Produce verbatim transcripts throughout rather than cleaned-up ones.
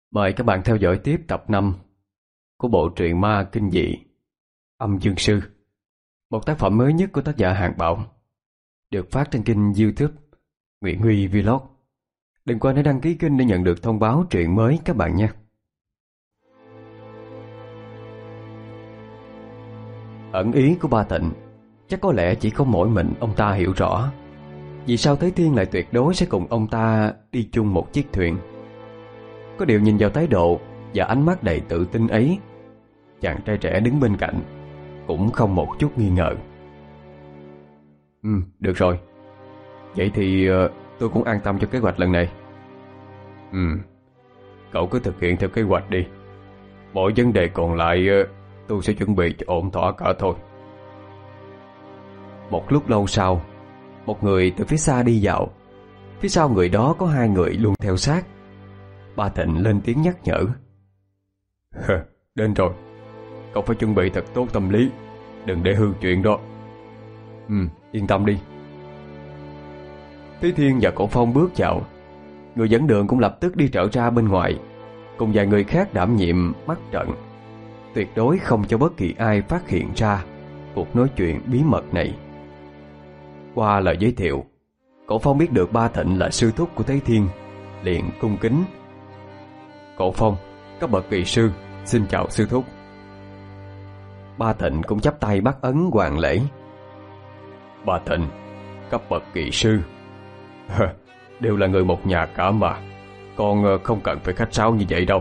Mời các bạn theo dõi tiếp tập năm của bộ truyện ma kinh dị Âm Dương Sư, một tác phẩm mới nhất của tác giả Hàn Bảo, được phát trên kênh YouTube Nguyễn Huy Vlog. Đừng quên để đăng ký kênh để nhận được thông báo truyện mới các bạn nhé. Ẩn ý của Ba Tịnh chắc có lẽ chỉ có mỗi mình ông ta hiểu rõ. Vì sao Thế Thiên lại tuyệt đối sẽ cùng ông ta đi chung một chiếc thuyền? Có điều nhìn vào thái độ và ánh mắt đầy tự tin ấy, chàng trai trẻ đứng bên cạnh cũng không một chút nghi ngờ. Ừ, được rồi. Vậy thì uh, tôi cũng an tâm cho kế hoạch lần này. Ừ, cậu cứ thực hiện theo kế hoạch đi. Mọi vấn đề còn lại uh, tôi sẽ chuẩn bị cho ổn thỏa cả thôi. Một lúc lâu sau, một người từ phía xa đi vào. Phía sau người đó có hai người luôn theo sát. Ba Thịnh lên tiếng nhắc nhở. Đến rồi, cậu phải chuẩn bị thật tốt tâm lý, đừng để hư chuyện đó. Ừ, yên tâm đi. Thế Thiên và Cổ Phong bước vào. Người dẫn đường cũng lập tức đi trở ra bên ngoài, cùng vài người khác đảm nhiệm mắt trận, tuyệt đối không cho bất kỳ ai phát hiện ra cuộc nói chuyện bí mật này. Qua lời giới thiệu, Cổ Phong biết được Ba Thịnh là sư thúc của Thế Thiên, liền cung kính. Cổ Phong, cấp bậc kỳ sư, xin chào sư thúc. Ba Thịnh cũng chắp tay bắt ấn hoàn lễ. Ba Thịnh, cấp bậc kỳ sư, đều là người một nhà cả mà, con không cần phải khách sáo như vậy đâu.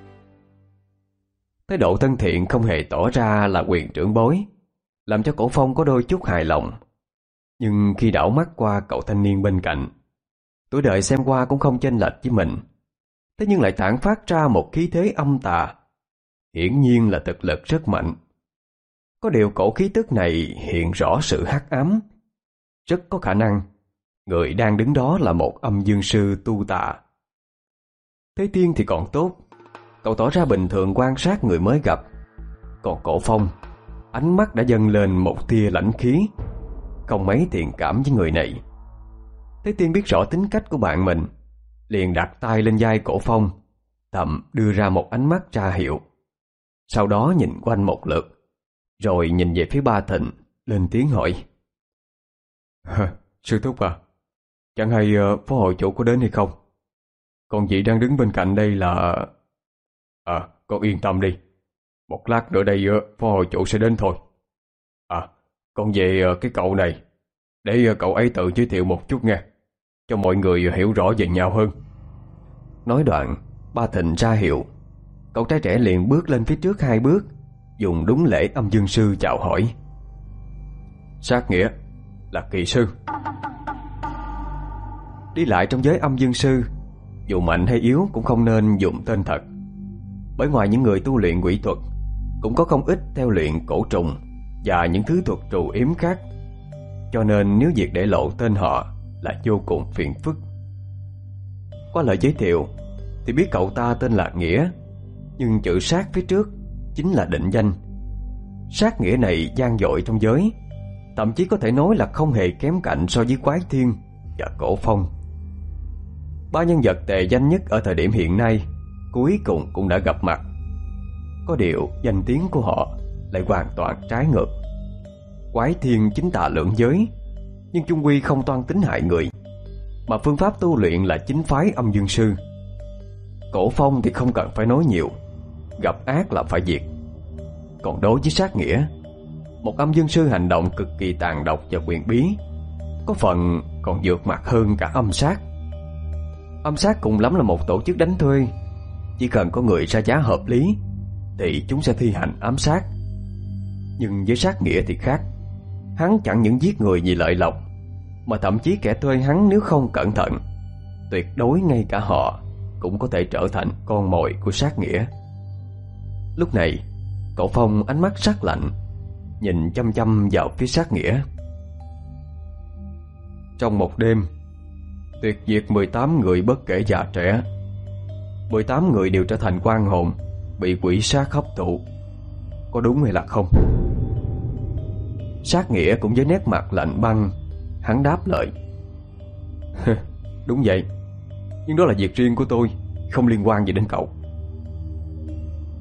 Thái độ thân thiện không hề tỏ ra là quyền trưởng bối, làm cho Cổ Phong có đôi chút hài lòng. Nhưng khi đảo mắt qua cậu thanh niên bên cạnh, tuổi đời xem qua cũng không chênh lệch với mình, thế nhưng lại tản phát ra một khí thế âm tà, hiển nhiên là thực lực rất mạnh. Có điều cổ khí tức này hiện rõ sự hắc ám, rất có khả năng người đang đứng đó là một âm dương sư tu tà. Thế Thiên thì còn tốt, cậu tỏ ra bình thường quan sát người mới gặp. Còn Cổ Phong, ánh mắt đã dâng lên một tia lãnh khí, không mấy thiện cảm với người này. Thế Thiên biết rõ tính cách của bạn mình, liền đặt tay lên vai Cổ Phong, thầm đưa ra một ánh mắt ra hiệu. Sau đó nhìn quanh một lượt, rồi nhìn về phía Ba Thịnh, lên tiếng hỏi. Sư thúc à, chẳng hay uh, phó hội chủ có đến hay không? Còn vị đang đứng bên cạnh đây là... À, con yên tâm đi, một lát nữa đây uh, phó hội chủ sẽ đến thôi. À, con về uh, cái cậu này, để uh, cậu ấy tự giới thiệu một chút nghe, cho mọi người hiểu rõ về nhau hơn. Nói đoạn, Ba Thịnh ra hiệu. Cậu trai trẻ liền bước lên phía trước hai bước, dùng đúng lễ âm dương sư chào hỏi. Sát nghĩa là kỳ sư. Đi lại trong giới âm dương sư, dù mạnh hay yếu cũng không nên dùng tên thật. Bởi ngoài những người tu luyện quỷ thuật, cũng có không ít theo luyện cổ trùng và những thứ thuật trù yếm khác, cho nên nếu việc để lộ tên họ là vô cùng phiền phức. Qua lời giới thiệu thì biết cậu ta tên là Nghĩa, nhưng chữ sát phía trước chính là định danh. Sát nghĩa này vang dội trong giới, thậm chí có thể nói là không hề kém cạnh so với Quái Thiên và Cổ Phong. Ba nhân vật tề danh nhất ở thời điểm hiện nay cuối cùng cũng đã gặp mặt. Có điều danh tiếng của họ lại hoàn toàn trái ngược. Quái Thiên chính tà lượng giới, nhưng chung quy không toan tính hại người, mà phương pháp tu luyện là chính phái âm dương sư. Cổ Phong thì không cần phải nói nhiều, gặp ác là phải diệt. Còn đối với sát nghĩa, một âm dương sư hành động cực kỳ tàn độc và quyền bí, có phần còn vượt mặt hơn cả âm sát. Âm sát cùng lắm là một tổ chức đánh thuê, chỉ cần có người ra giá hợp lý thì chúng sẽ thi hành ám sát. Nhưng với sát nghĩa thì khác, hắn chẳng những giết người vì lợi lộc, mà thậm chí kẻ thuê hắn nếu không cẩn thận, tuyệt đối ngay cả họ cũng có thể trở thành con mồi của sát nghĩa. Lúc này, Cổ Phong ánh mắt sắc lạnh, nhìn chăm chăm vào phía sát nghĩa. Trong một đêm, tuyệt diệt mười tám người bất kể già trẻ. Mười tám người đều trở thành oan hồn, bị quỷ sát hấp thụ. Có đúng hay là không? Sát nghĩa cũng với nét mặt lạnh băng, hắn đáp lời. Đúng vậy, nhưng đó là việc riêng của tôi, không liên quan gì đến cậu.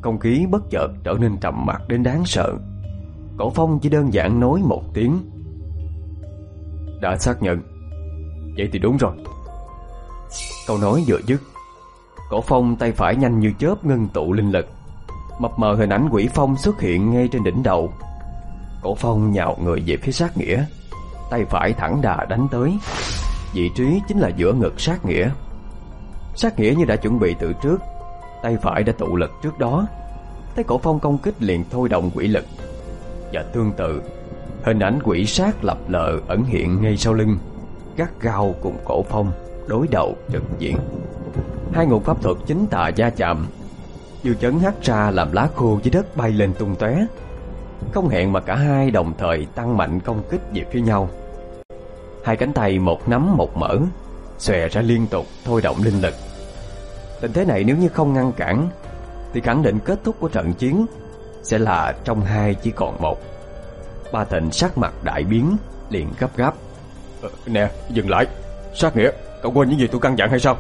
Không khí bất chợt trở nên trầm mặc đến đáng sợ. Cổ Phong chỉ đơn giản nói một tiếng: "Đã xác nhận. Vậy thì đúng rồi." Câu nói vừa dứt, Cổ Phong tay phải nhanh như chớp ngưng tụ linh lực. Mập mờ hình ảnh quỷ phong xuất hiện ngay trên đỉnh đầu. Cổ Phong nhào người về phía Sát Nghĩa, tay phải thẳng đà đánh tới. Vị trí chính là giữa ngực Sát Nghĩa. Sát Nghĩa như đã chuẩn bị từ trước, tay phải đã tụ lực trước đó. Thấy Cổ Phong công kích liền thôi động quỷ lực. Và tương tự, hình ảnh quỷ sát lập lờ ẩn hiện ngay sau lưng, gắt gao cùng Cổ Phong đối đầu trực diện. Hai nguồn pháp thuật chính tà va chạm, dư chấn hắt ra làm lá khô dưới đất bay lên tung tóe. Không hẹn mà cả hai đồng thời tăng mạnh công kích về phía nhau. Hai cánh tay một nắm một mở, xòe ra liên tục thôi động linh lực. Tình thế này nếu như không ngăn cản thì khẳng định kết thúc của trận chiến sẽ là trong hai chỉ còn một. Ba Thịnh sắc mặt đại biến, liền gấp gáp: ờ, Nè, dừng lại. Sát Nghĩa, cậu quên những gì tôi căn dặn hay sao?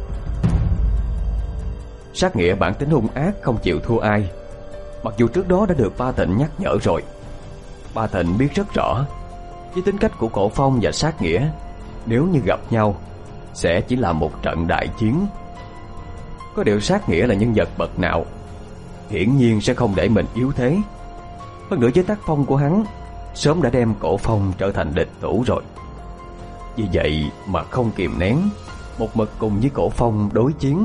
Sát Nghĩa bản tính hung ác, không chịu thua ai. Mặc dù trước đó đã được Ba Thịnh nhắc nhở rồi. Ba Thịnh biết rất rõ với tính cách của Cổ Phong và Sát Nghĩa, nếu như gặp nhau sẽ chỉ là một trận đại chiến. Có điều Sát Nghĩa là nhân vật bậc nào, hiển nhiên sẽ không để mình yếu thế. Hơn nữa với tác phong của hắn, sớm đã đem Cổ Phong trở thành địch thủ rồi. Vì vậy mà không kìm nén, một mực cùng với Cổ Phong đối chiến.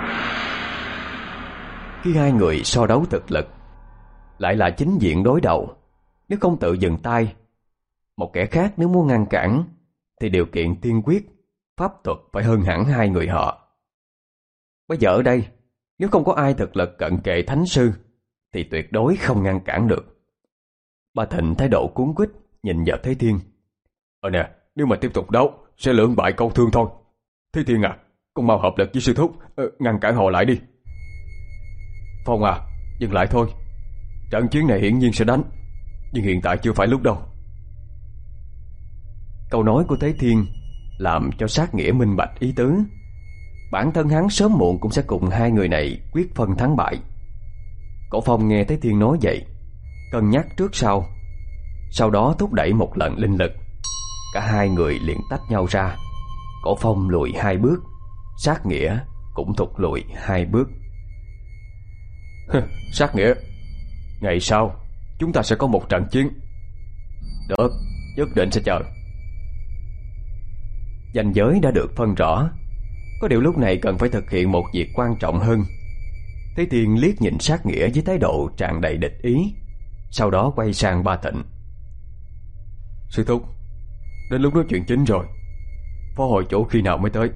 Khi hai người so đấu thực lực, lại là chính diện đối đầu, nếu không tự dừng tay, một kẻ khác nếu muốn ngăn cản thì điều kiện tiên quyết pháp thuật phải hơn hẳn hai người họ. Bây giờ ở đây, nếu không có ai thực lực cận kề thánh sư thì tuyệt đối không ngăn cản được. Ba Thịnh thái độ cuống quýt nhìn vào Thế Thiên: Ờ nè, nếu mà tiếp tục đấu sẽ lưỡng bại câu thương thôi. Thế Thiên à, con mau hợp lực với sư thúc, ờ, ngăn cản họ lại đi. Phong à, dừng lại thôi. Trận chiến này hiển nhiên sẽ đánh, nhưng hiện tại chưa phải lúc đâu. Câu nói của Thế Thiên làm cho Sát Nghĩa minh bạch ý tứ. Bản thân hắn sớm muộn cũng sẽ cùng hai người này quyết phân thắng bại. Cổ Phong nghe Thế Thiên nói vậy, cân nhắc trước sau, sau đó thúc đẩy một lần linh lực. Cả hai người liền tách nhau ra. Cổ Phong lùi hai bước, Sát Nghĩa cũng thụt lùi hai bước. Sát Nghĩa, ngày sau chúng ta sẽ có một trận chiến. Được, nhất định sẽ chờ. Ranh giới đã được phân rõ, có điều lúc này cần phải thực hiện một việc quan trọng hơn. Thế Thiên liếc nhìn Sát Nghĩa với thái độ tràn đầy địch ý, sau đó quay sang Ba Thịnh: Sư thúc, đến lúc nói chuyện chính rồi. Phó hội chủ khi nào mới tới?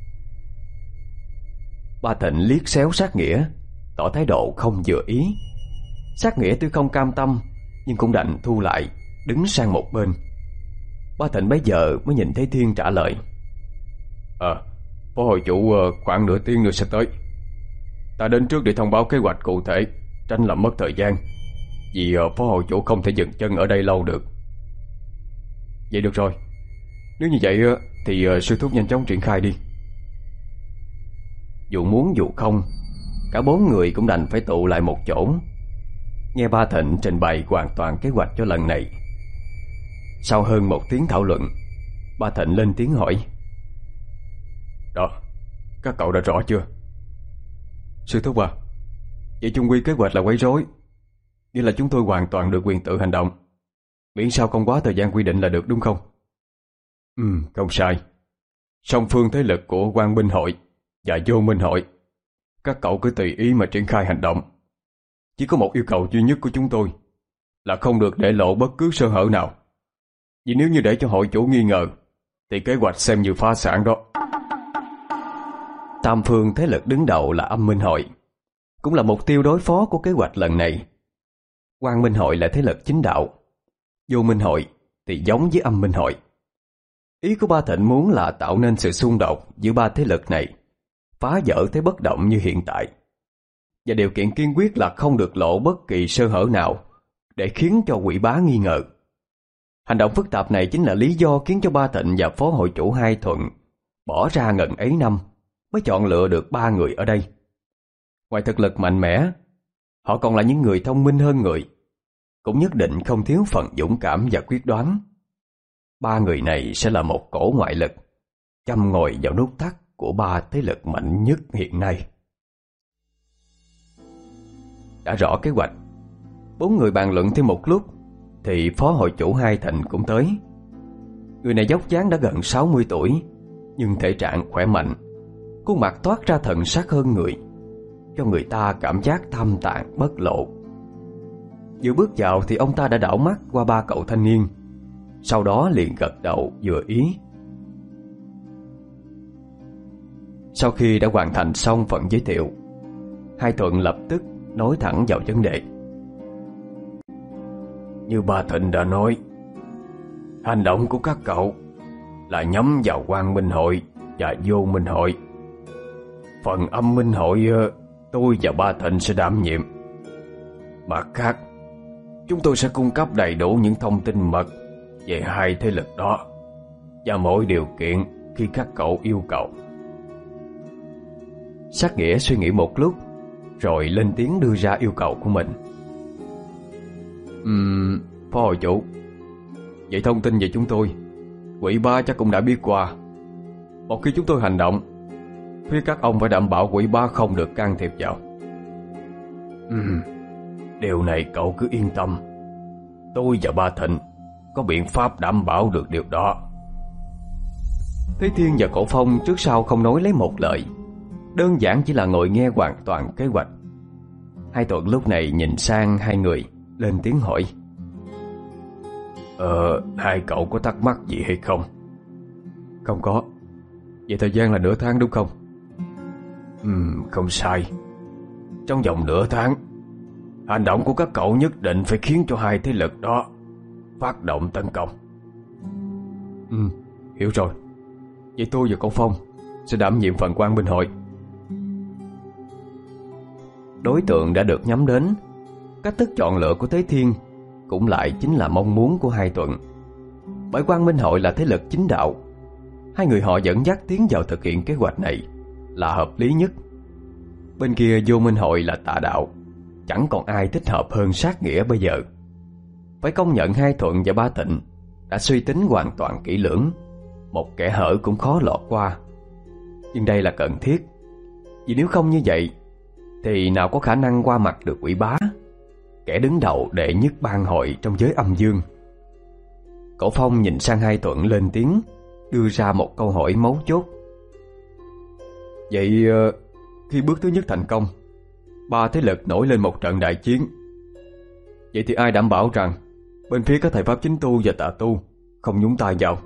Ba Thịnh liếc xéo Sát Nghĩa, tỏ thái độ không vừa ý. Sát Nghĩa tuy không cam tâm, nhưng cũng đành thu lại, đứng sang một bên. Ba Thịnh bấy giờ mới nhìn thấy Thiên trả lời: Ờ, à, phó hội chủ khoảng nửa tiếng nữa sẽ tới. Ta đến trước để thông báo kế hoạch cụ thể, tránh làm mất thời gian. Vì phó hội chủ không thể dừng chân ở đây lâu được. Vậy được rồi, nếu như vậy thì sư thúc nhanh chóng triển khai đi. Dù muốn dù không, cả bốn người cũng đành phải tụ lại một chỗ, nghe Ba Thịnh trình bày hoàn toàn kế hoạch cho lần này. Sau hơn một tiếng thảo luận, Ba Thịnh lên tiếng hỏi: Đó, các cậu đã rõ chưa? Sư thúc à, vậy chung quy kế hoạch là quấy rối, nghĩa là chúng tôi hoàn toàn được quyền tự hành động, miễn sao không quá thời gian quy định là được, đúng không? Ừ, không sai. Song phương thế lực của Quang Minh Hội và Vô Minh Hội, các cậu cứ tùy ý mà triển khai hành động. Chỉ có một yêu cầu duy nhất của chúng tôi là không được để lộ bất cứ sơ hở nào. Vì nếu như để cho hội chủ nghi ngờ thì kế hoạch xem như phá sản đó. Tam phương thế lực đứng đầu là Âm Minh Hội, cũng là mục tiêu đối phó của kế hoạch lần này. Quang Minh Hội là thế lực chính đạo, Vô Minh Hội thì giống với Âm Minh Hội. Ý của Ba Thịnh muốn là tạo nên sự xung đột giữa ba thế lực này, phá vỡ thế bất động như hiện tại. Và điều kiện kiên quyết là không được lộ bất kỳ sơ hở nào để khiến cho quỷ bá nghi ngờ. Hành động phức tạp này chính là lý do khiến cho Ba Thịnh và phó hội chủ Hai Thuận bỏ ra ngần ấy năm mới chọn lựa được ba người ở đây. Ngoài thực lực mạnh mẽ, họ còn là những người thông minh hơn người, cũng nhất định không thiếu phần dũng cảm và quyết đoán. Ba người này sẽ là một cỗ ngoại lực châm ngòi vào nút thắt của ba thế lực mạnh nhất hiện nay. Đã rõ kế hoạch, bốn người bàn luận thêm một lúc thì phó hội chủ Hai Thành cũng tới. Người này dốc dáng đã gần sáu mươi tuổi, nhưng thể trạng khỏe mạnh, khuôn mặt toát ra thần sắc hơn người, cho người ta cảm giác thâm tạng bất lộ. Vừa bước vào thì ông ta đã đảo mắt qua ba cậu thanh niên, sau đó liền gật đầu vừa ý. Sau khi đã hoàn thành xong phần giới thiệu, Hai Thuận lập tức nói thẳng vào vấn đề. Như ba Thịnh đã nói, hành động của các cậu là nhắm vào Quang Minh Hội và Vô Minh Hội. Phần Âm Minh Hội tôi và ba Thịnh sẽ đảm nhiệm. Mặt khác, chúng tôi sẽ cung cấp đầy đủ những thông tin mật về hai thế lực đó và mọi điều kiện khi các cậu yêu cầu. Sát Nghĩa suy nghĩ một lúc rồi lên tiếng đưa ra yêu cầu của mình. Ừm, Phó hội chủ, vậy thông tin về chúng tôi Quỷ Ba chắc cũng đã biết qua. Một khi chúng tôi hành động, phía các ông phải đảm bảo Quỷ Ba không được can thiệp vào. Ừm, điều này cậu cứ yên tâm, tôi và ba Thịnh có biện pháp đảm bảo được điều đó. Thế Thiên và Cổ Phong trước sau không nói lấy một lời, đơn giản chỉ là ngồi nghe hoàn toàn kế hoạch. Hai Thuận lúc này nhìn sang hai người, lên tiếng hỏi. Ờ, hai cậu có thắc mắc gì hay không? Không có. Vậy thời gian là nửa tháng đúng không? Ừm, không sai. Trong vòng nửa tháng, hành động của các cậu nhất định phải khiến cho hai thế lực đó phát động tấn công. Ừ, hiểu rồi. Vậy tôi và Cổ Phong sẽ đảm nhiệm phần Quang Minh Hội. Đối tượng đã được nhắm đến, cách thức chọn lựa của Thế Thiên cũng lại chính là mong muốn của Hai Thuận. Bởi Quang Minh Hội là thế lực chính đạo, hai người họ dẫn dắt tiến vào thực hiện kế hoạch này là hợp lý nhất. Bên kia Vô Minh Hội là tà đạo, chẳng còn ai thích hợp hơn Sát Nghĩa bây giờ. Phải công nhận Hai Thuận và Ba Thịnh đã suy tính hoàn toàn kỹ lưỡng, một kẻ hở cũng khó lọt qua. Nhưng đây là cần thiết, vì nếu không như vậy thì nào có khả năng qua mặt được Quỷ Bá, kẻ đứng đầu đệ nhất bang hội trong giới âm dương. Cổ Phong nhìn sang Hai Thuận lên tiếng, đưa ra một câu hỏi mấu chốt. Vậy khi bước thứ nhất thành công, ba thế lực nổi lên một trận đại chiến, vậy thì ai đảm bảo rằng bên phía các thầy pháp chính tu và tà tu không nhúng tay vào?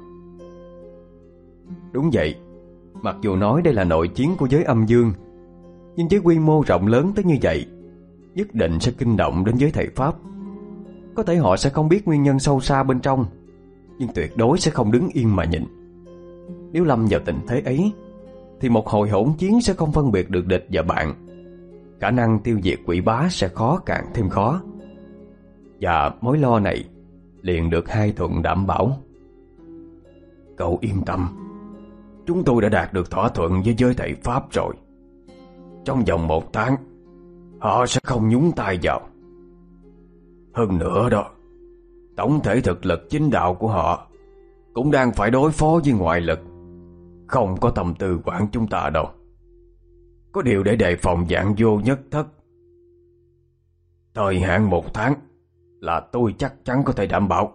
Đúng vậy, mặc dù nói đây là nội chiến của giới âm dương, nhưng với quy mô rộng lớn tới như vậy, nhất định sẽ kinh động đến giới thầy pháp. Có thể họ sẽ không biết nguyên nhân sâu xa bên trong, nhưng tuyệt đối sẽ không đứng yên mà nhìn. Nếu lâm vào tình thế ấy, thì một hồi hỗn chiến sẽ không phân biệt được địch và bạn. Khả năng tiêu diệt Quỷ Bá sẽ khó càng thêm khó. Và mối lo này liền được Hai Thuận đảm bảo. Cậu yên tâm, chúng tôi đã đạt được thỏa thuận với giới thầy pháp rồi. Trong vòng một tháng, họ sẽ không nhúng tay vào. Hơn nữa đó, tổng thể thực lực chính đạo của họ cũng đang phải đối phó với ngoại lực, không có tâm tư quản chúng ta đâu. Có điều để đề phòng vạn vô nhất thất. Thời hạn một tháng là tôi chắc chắn có thể đảm bảo.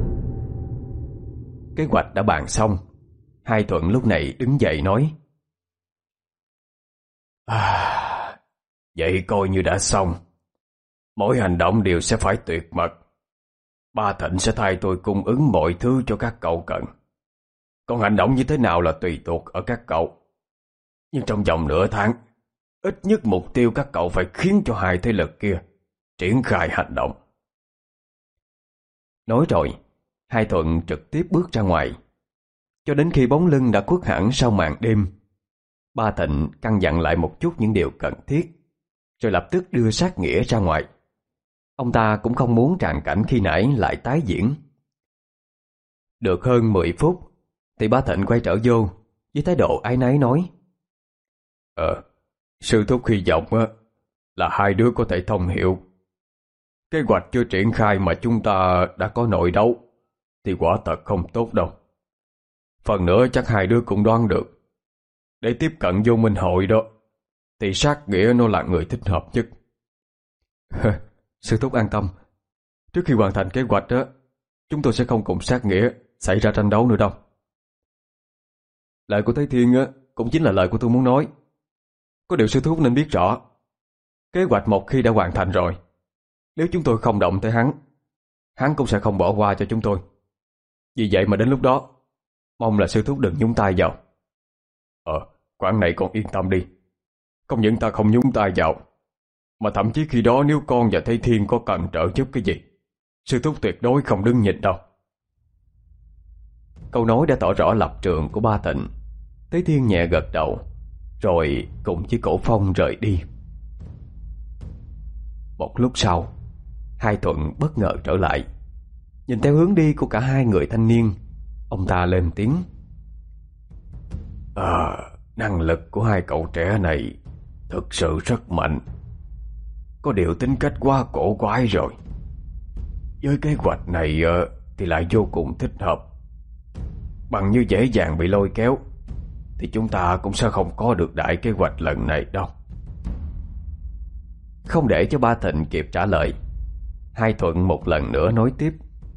Kế hoạch đã bàn xong, Hai Thuận lúc này đứng dậy nói. À, vậy coi như đã xong. Mỗi hành động đều sẽ phải tuyệt mật. Ba Thịnh sẽ thay tôi cung ứng mọi thứ cho các cậu cần. Còn hành động như thế nào là tùy thuộc ở các cậu. Nhưng trong vòng nửa tháng, ít nhất mục tiêu các cậu phải khiến cho hai thế lực kia triển khai hành động. Nói rồi, Hai Thuận trực tiếp bước ra ngoài. Cho đến khi bóng lưng đã khuất hẳn sau màn đêm, Ba Thịnh căn dặn lại một chút những điều cần thiết, rồi lập tức đưa Sát Nghĩa ra ngoài. Ông ta cũng không muốn tràng cảnh khi nãy lại tái diễn. Được hơn mười phút thì Ba Thịnh quay trở vô với thái độ áy náy nói. Ờ, sư thúc hy vọng là hai đứa có thể thông hiểu. Kế hoạch chưa triển khai mà chúng ta đã có nội đấu thì quả thật không tốt đâu. Phần nữa chắc hai đứa cũng đoán được, để tiếp cận vô minh hội đó thì Sát Nghĩa nó là người thích hợp nhất. Sư thúc an tâm, trước khi hoàn thành kế hoạch đó, chúng tôi sẽ không cùng Sát Nghĩa xảy ra tranh đấu nữa đâu. Lời của Thế Thiên á cũng chính là lời của tôi muốn nói. Có điều sư thúc nên biết rõ, kế hoạch một khi đã hoàn thành rồi, nếu chúng tôi không động tới hắn, hắn cũng sẽ không bỏ qua cho chúng tôi. Vì vậy mà đến lúc đó, mong là sư thúc đừng nhúng tay vào. Ờ, khoản này con yên tâm đi. Không những ta không nhúng tay vào, mà thậm chí khi đó nếu con và Thế Thiên có cần trợ giúp cái gì, sư thúc tuyệt đối không đứng nhìn đâu. Câu nói đã tỏ rõ lập trường của Ba Tịnh. Thế Thiên nhẹ gật đầu, rồi cùng với Cổ Phong rời đi. Một lúc sau, Hai Thuận bất ngờ trở lại. Nhìn theo hướng đi của cả hai người thanh niên, ông ta lên tiếng: À, năng lực của hai cậu trẻ này thực sự rất mạnh. Có điều tính cách quá cổ quái rồi. Với kế hoạch này thì lại vô cùng thích hợp. Bằng như dễ dàng bị lôi kéo thì chúng ta cũng sẽ không có được đại kế hoạch lần này đâu. Không để cho Ba Thịnh kịp trả lời, Hai Thuận một lần nữa nói tiếp: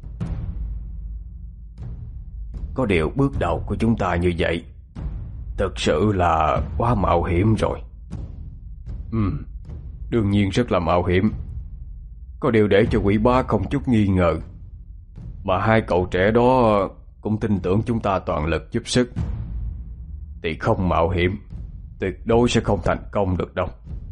Có điều bước đầu của chúng ta như vậy thực sự là quá mạo hiểm rồi. Ừ, đương nhiên rất là mạo hiểm. Có điều để cho Quỷ Bá không chút nghi ngờ, mà hai cậu trẻ đó cũng tin tưởng chúng ta toàn lực giúp sức, thì không mạo hiểm tuyệt đối sẽ không thành công được đâu.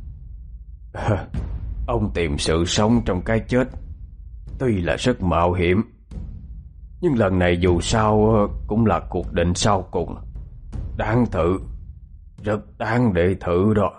Ông tìm sự sống trong cái chết tuy là rất mạo hiểm, nhưng lần này dù sao cũng là cuộc định sau cùng. Đáng thử, rất đáng để thử đó.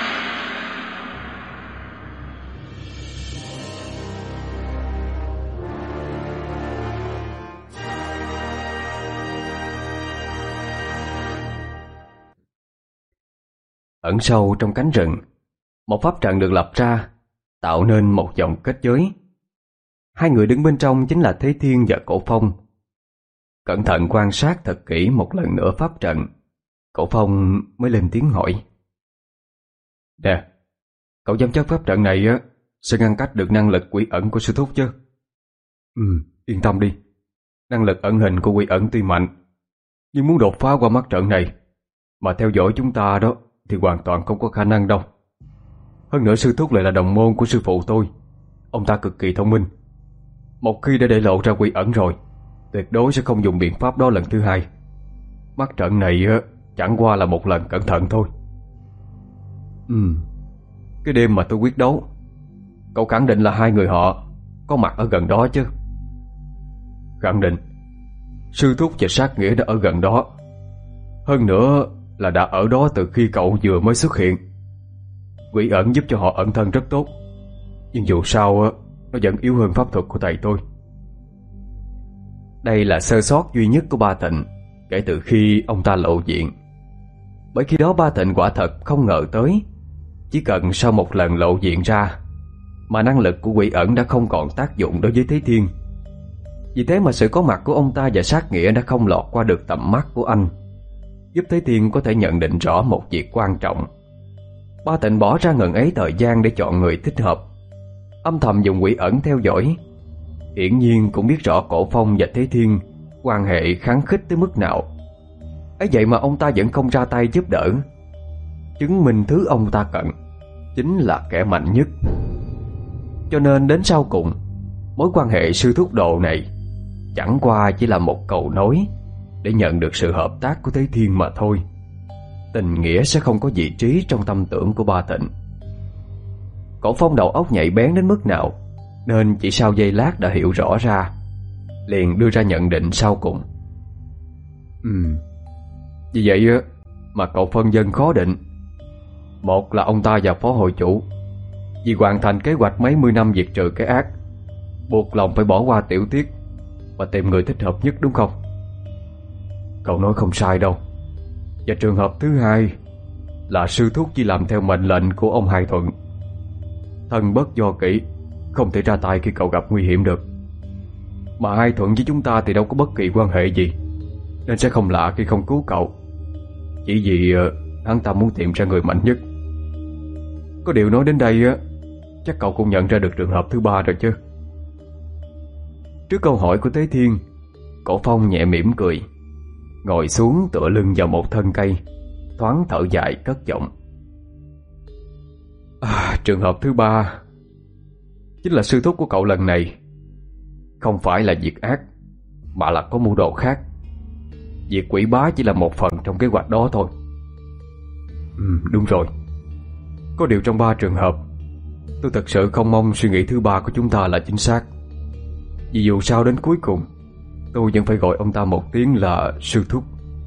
Ẩn sâu trong cánh rừng, một pháp trận được lập ra, tạo nên một vòng kết giới. Hai người đứng bên trong chính là Thế Thiên và Cổ Phong. Cẩn thận quan sát thật kỹ một lần nữa pháp trận, Cổ Phong mới lên tiếng hỏi: Nè, cậu dám chắc pháp trận này á sẽ ngăn cách được năng lực quỷ ẩn của sư thúc chứ? Ừ, yên tâm đi. Năng lực ẩn hình của quỷ ẩn tuy mạnh, nhưng muốn đột phá qua mắt trận này mà theo dõi chúng ta đó thì hoàn toàn không có khả năng đâu. Hơn nữa sư thúc lại là đồng môn của sư phụ tôi. Ông ta cực kỳ thông minh. Một khi đã để lộ ra quỷ ẩn rồi, tuyệt đối sẽ không dùng biện pháp đó lần thứ hai. Mắt trận này chẳng qua là một lần cẩn thận thôi. Ừ, cái đêm mà tôi quyết đấu, cậu khẳng định là hai người họ có mặt ở gần đó chứ? Khẳng định. Sư thúc và Sát Nghĩa đã ở gần đó. Hơn nữa là đã ở đó từ khi cậu vừa mới xuất hiện. Quỷ ẩn giúp cho họ ẩn thân rất tốt, nhưng dù sao nó vẫn yếu hơn pháp thuật của thầy tôi. Đây là sơ sót duy nhất của Ba Tịnh kể từ khi ông ta lộ diện. Bởi khi đó Ba Tịnh quả thật không ngờ tới, chỉ cần sau một lần lộ diện ra mà năng lực của quỷ ẩn đã không còn tác dụng đối với Thế Thiên. Vì thế mà sự có mặt của ông ta và Sát Nghĩa đã không lọt qua được tầm mắt của anh, giúp Thế Thiên có thể nhận định rõ một việc quan trọng. Ba Tịnh bỏ ra ngần ấy thời gian để chọn người thích hợp, âm thầm dùng quỷ ẩn theo dõi. Hiển nhiên cũng biết rõ Cổ Phong và Thế Thiên quan hệ khăng khít tới mức nào. ấy vậy mà ông ta vẫn không ra tay giúp đỡ, chứng minh thứ ông ta cần chính là kẻ mạnh nhất. Cho nên đến sau cùng, mối quan hệ sư thúc đồ này chẳng qua chỉ là một cầu nối để nhận được sự hợp tác của Thế Thiên mà thôi. Tình nghĩa sẽ không có vị trí trong tâm tưởng của Ba Tịnh. Cổ Phong đầu óc nhạy bén đến mức nào, nên chỉ sau giây lát đã hiểu rõ ra, liền đưa ra nhận định sau cùng. Ừ, vì vậy mà cậu phân dân khó định. Một là ông ta và phó hội chủ vì hoàn thành kế hoạch mấy mươi năm diệt trừ cái ác, buộc lòng phải bỏ qua tiểu tiết và tìm người thích hợp nhất, đúng không? Cậu nói không sai đâu. Và trường hợp thứ hai là sư thúc chỉ làm theo mệnh lệnh của ông Hai Thuận, Thần bất do kỷ, không thể ra tay khi cậu gặp nguy hiểm được. Mà Hai Thuận với chúng ta thì đâu có bất kỳ quan hệ gì, nên sẽ không lạ khi không cứu cậu. Chỉ vì uh, hắn ta muốn tìm ra người mạnh nhất. Có điều nói đến đây á, chắc cậu cũng nhận ra được trường hợp thứ ba rồi chứ. Trước câu hỏi của Tế Thiên, Cổ Phong nhẹ mỉm cười, ngồi xuống tựa lưng vào một thân cây, thoáng thở dài cất giọng. À, trường hợp thứ ba chính là sư thúc của cậu lần này. Không phải là diệt ác, mà là có mưu đồ khác. Diệt quỷ bá chỉ là một phần trong kế hoạch đó thôi. Ừ, đúng rồi. Có điều trong ba trường hợp, tôi thật sự không mong suy nghĩ thứ ba của chúng ta là chính xác. Vì dù sao đến cuối cùng, tôi vẫn phải gọi ông ta một tiếng là sư thúc.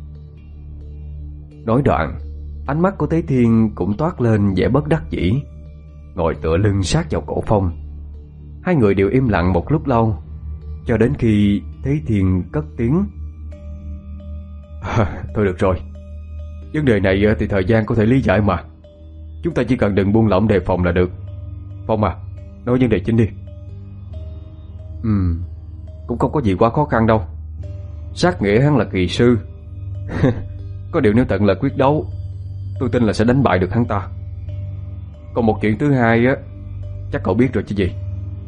Nói đoạn, ánh mắt của Tế Thiên cũng toát lên vẻ bất đắc dĩ, ngồi tựa lưng sát vào Cổ Phong. Hai người đều im lặng một lúc lâu, cho đến khi Tế Thiên cất tiếng. À, thôi được rồi, vấn đề này thì thời gian có thể lý giải mà. Chúng ta chỉ cần đừng buông lỏng đề phòng là được. Phong à, nói vấn đề chính đi. Ừ, cũng không có gì quá khó khăn đâu. Sát nghĩa hắn là kỳ sư. Có điều nếu tận lực quyết đấu, tôi tin là sẽ đánh bại được hắn ta. Còn một chuyện thứ hai á, chắc cậu biết rồi chứ gì.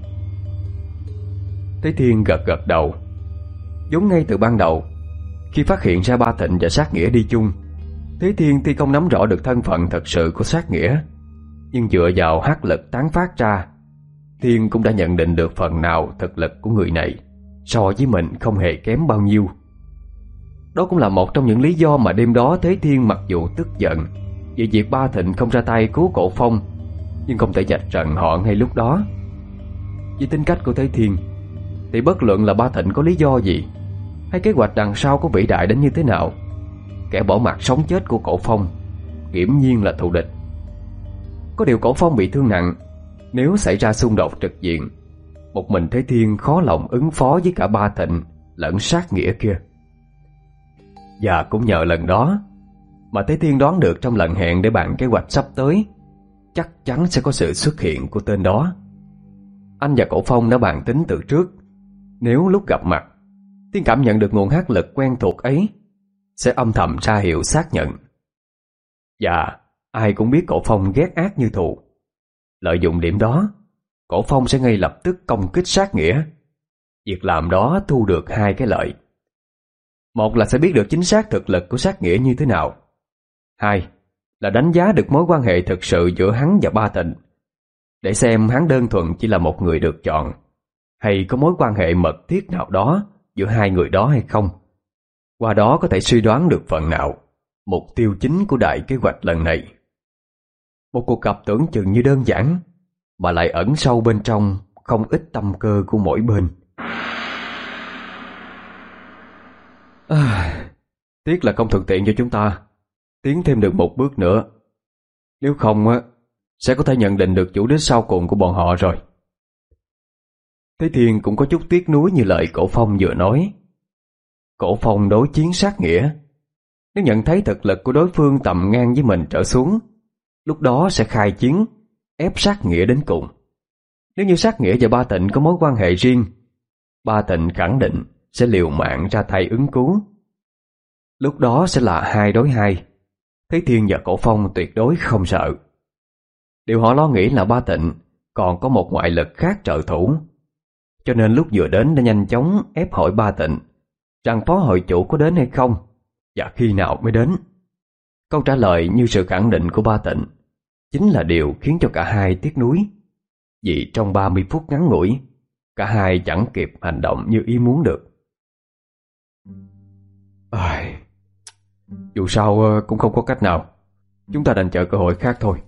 Thế Thiên gật gật đầu. Giống ngay từ ban đầu, khi phát hiện ra Ba Thịnh và Sát Nghĩa đi chung, Thế Thiên tuy không nắm rõ được thân phận thật sự của Sát Nghĩa, nhưng dựa vào hắc lực tán phát ra, Thiên cũng đã nhận định được phần nào thực lực của người này so với mình không hề kém bao nhiêu. Đó cũng là một trong những lý do mà đêm đó Thế Thiên mặc dù tức giận vì việc Ba Thịnh không ra tay cứu Cổ Phong, nhưng không thể vạch trần họ ngay lúc đó. Với tính cách của Thế Thiên thì bất luận là Ba Thịnh có lý do gì, hay kế hoạch đằng sau có vĩ đại đến như thế nào, kẻ bỏ mặc sống chết của Cổ Phong hiển nhiên là thù địch. Có điều Cổ Phong bị thương nặng, nếu xảy ra xung đột trực diện, một mình Thế Thiên khó lòng ứng phó với cả Ba Thịnh lẫn Sát Nghĩa kia. Và cũng nhờ lần đó mà Thế Thiên đoán được trong lần hẹn để bàn kế hoạch sắp tới, chắc chắn sẽ có sự xuất hiện của tên đó. Anh và Cổ Phong đã bàn tính từ trước, nếu lúc gặp mặt Thiên cảm nhận được nguồn hắc lực quen thuộc ấy, sẽ âm thầm ra hiệu xác nhận. Và ai cũng biết Cổ Phong ghét ác như thù. Lợi dụng điểm đó, Cổ Phong sẽ ngay lập tức công kích Sát Nghĩa. Việc làm đó thu được hai cái lợi. Một là sẽ biết được chính xác thực lực của Sát Nghĩa như thế nào. Hai là đánh giá được mối quan hệ thực sự giữa hắn và Ba Thịnh, để xem hắn đơn thuần chỉ là một người được chọn, hay có mối quan hệ mật thiết nào đó giữa hai người đó hay không. Qua đó có thể suy đoán được phần nào mục tiêu chính của đại kế hoạch lần này. Một cuộc gặp tưởng chừng như đơn giản, mà lại ẩn sâu bên trong không ít tâm cơ của mỗi bên. À, tiếc là không thuận tiện cho chúng ta tiến thêm được một bước nữa. Nếu không á, sẽ có thể nhận định được chủ đích sau cùng của bọn họ rồi. Thế Thiên cũng có chút tiếc nuối như lời Cổ Phong vừa nói. Cổ Phong đối chiến Sát Nghĩa, nếu nhận thấy thực lực của đối phương tầm ngang với mình trở xuống, lúc đó sẽ khai chiến, ép Sát Nghĩa đến cùng. Nếu như Sát Nghĩa và Ba Thịnh có mối quan hệ riêng, Ba Thịnh khẳng định sẽ liều mạng ra tay ứng cứu. Lúc đó sẽ là hai đối hai. Thế Thiên và Cổ Phong tuyệt đối không sợ. Điều họ lo nghĩ là Ba Thịnh còn có một ngoại lực khác trợ thủ, cho nên lúc vừa đến đã nhanh chóng ép hỏi Ba Thịnh rằng phó hội chủ có đến hay không, và khi nào mới đến. Câu trả lời như sự khẳng định của Ba Thịnh chính là điều khiến cho cả hai tiếc nuối, vì trong ba mươi phút ngắn ngủi, cả hai chẳng kịp hành động như ý muốn được. À, dù sao cũng không có cách nào, chúng ta đành chờ cơ hội khác thôi.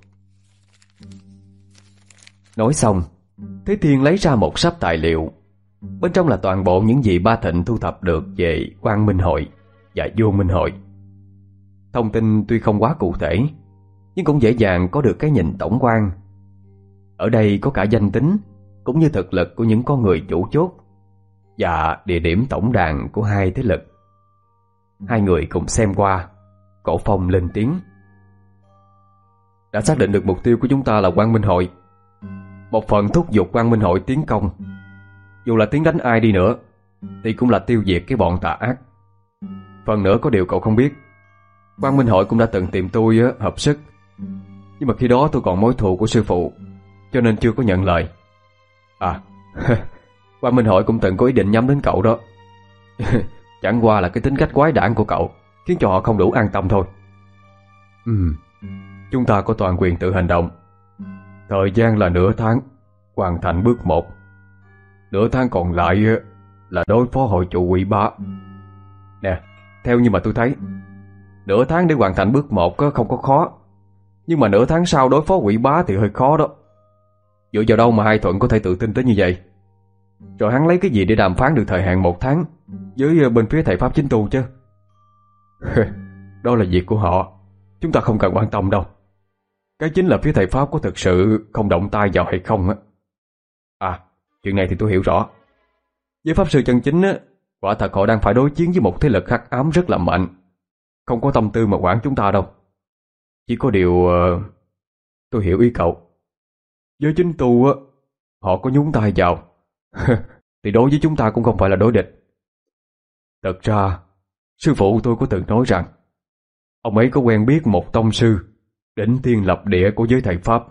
Nói xong, Thế Thiên lấy ra một sắp tài liệu. Bên trong là toàn bộ những gì Ba Thịnh thu thập được về Quang Minh Hội và Vô Minh Hội. Thông tin tuy không quá cụ thể, nhưng cũng dễ dàng có được cái nhìn tổng quan. Ở đây có cả danh tính cũng như thực lực của những con người chủ chốt và địa điểm tổng đàn của hai thế lực. Hai người cùng xem qua. Cổ Phong lên tiếng. Đã xác định được mục tiêu của chúng ta là Quang Minh Hội. một phần thúc giục Quang Minh Hội tiến công. Dù là tiến đánh ai đi nữa thì cũng là tiêu diệt cái bọn tà ác. Phần nữa có điều cậu không biết, Quang Minh Hội cũng đã từng tìm tôi á, hợp sức. Nhưng mà khi đó tôi còn mối thù của sư phụ, cho nên chưa có nhận lời. À Quang Minh Hội cũng từng có ý định nhắm đến cậu đó. Chẳng qua là cái tính cách quái đản của cậu khiến cho họ không đủ an tâm thôi. Ừ, chúng ta có toàn quyền tự hành động. Thời gian là nửa tháng, hoàn thành bước một. Nửa tháng còn lại là đối phó hội chủ quỷ bá. Nè, theo như mà tôi thấy, nửa tháng để hoàn thành bước một không có khó, nhưng mà nửa tháng sau đối phó quỷ bá thì hơi khó đó. Dựa vào đâu mà Hai Thuận có thể tự tin tới như vậy? Rồi hắn lấy cái gì để đàm phán được thời hạn một tháng với bên phía thầy Pháp chính tu chứ? Đó là việc của họ, chúng ta không cần quan tâm đâu. Cái chính là phía thầy Pháp có thực sự không động tay vào hay không á. À, chuyện này thì tôi hiểu rõ. Với Pháp Sư chân chính á, quả thật họ đang phải đối chiến với một thế lực hắc ám rất là mạnh, không có tâm tư mà quản chúng ta đâu. Chỉ có điều uh, tôi hiểu ý cậu. Với chính tu á, họ có nhúng tay vào thì đối với chúng ta cũng không phải là đối địch. Thật ra sư phụ tôi có từng nói rằng ông ấy có quen biết một tông sư đỉnh thiên lập địa của giới thầy Pháp.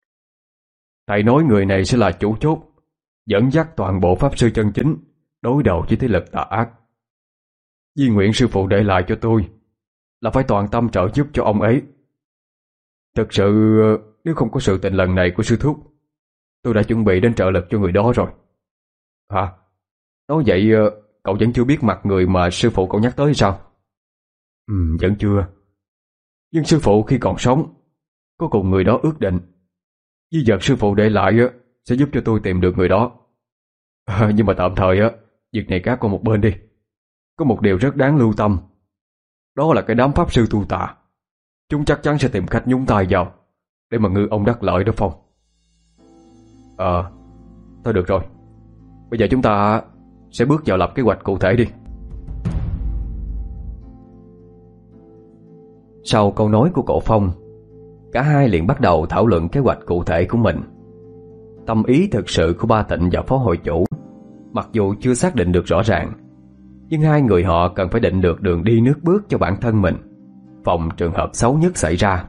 Thầy nói người này sẽ là chủ chốt dẫn dắt toàn bộ Pháp Sư chân chính đối đầu với thế lực tà ác. Di nguyện sư phụ để lại cho tôi là phải toàn tâm trợ giúp cho ông ấy. Thực sự nếu không có sự tình lần này của sư thúc, tôi đã chuẩn bị đến trợ lực cho người đó rồi. Hả? Nói vậy cậu vẫn chưa biết mặt người mà sư phụ cậu nhắc tới sao? Ừ, vẫn chưa. Nhưng sư phụ khi còn sống có cùng người đó ước định di vật sư phụ để lại sẽ giúp cho tôi tìm được người đó. À, nhưng mà tạm thời á, việc này gác qua một bên đi. Có một điều rất đáng lưu tâm, đó là cái đám pháp sư tu tà. Chúng chắc chắn sẽ tìm cách nhúng tay vào để mà ngư ông đắc lợi đó Phong. Ờ, à, thôi được rồi. Bây giờ chúng ta sẽ bước vào lập kế hoạch cụ thể đi. Sau câu nói của Cổ Phong, cả hai liền bắt đầu thảo luận kế hoạch cụ thể của mình. Tâm ý thực sự của Ba Tịnh và Phó hội chủ mặc dù chưa xác định được rõ ràng, nhưng hai người họ cần phải định được đường đi nước bước cho bản thân mình, phòng trường hợp xấu nhất xảy ra.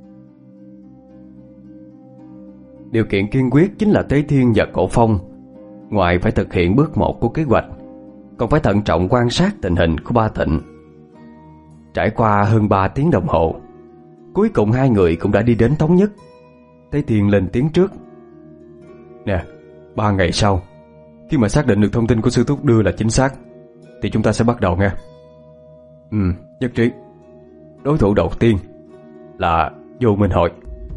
Điều kiện kiên quyết chính là Tế Thiên và Cổ Phong ngoài phải thực hiện bước một của kế hoạch, còn phải thận trọng quan sát tình hình của Ba Tịnh. Trải qua hơn ba tiếng đồng hồ, cuối cùng hai người cũng đã đi đến thống nhất. Tế Thiên lên tiếng trước. Nè, ba ngày sau, khi mà xác định được thông tin của sư thúc đưa là chính xác, thì chúng ta sẽ bắt đầu nghe. Ừ, nhất trí. Đối thủ đầu tiên là Vô Minh Hội.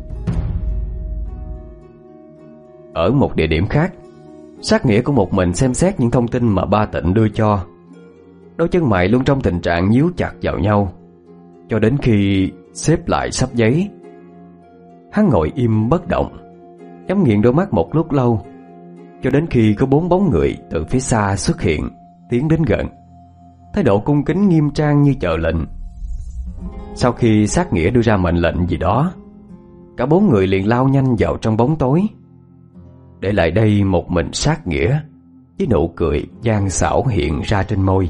Ở một địa điểm khác, Sát Nghĩa của một mình xem xét những thông tin mà Ba Tịnh đưa cho. Đôi chân mày luôn trong tình trạng nhíu chặt vào nhau, cho đến khi xếp lại sắp giấy. Hắn ngồi im bất động, nhắm nghiền đôi mắt một lúc lâu, cho đến khi có bốn bóng người từ phía xa xuất hiện, tiến đến gần, thái độ cung kính nghiêm trang như chờ lệnh. Sau khi Sát Nghĩa đưa ra mệnh lệnh gì đó, cả bốn người liền lao nhanh vào trong bóng tối, để lại đây một mình Sát Nghĩa với nụ cười gian xảo hiện ra trên môi.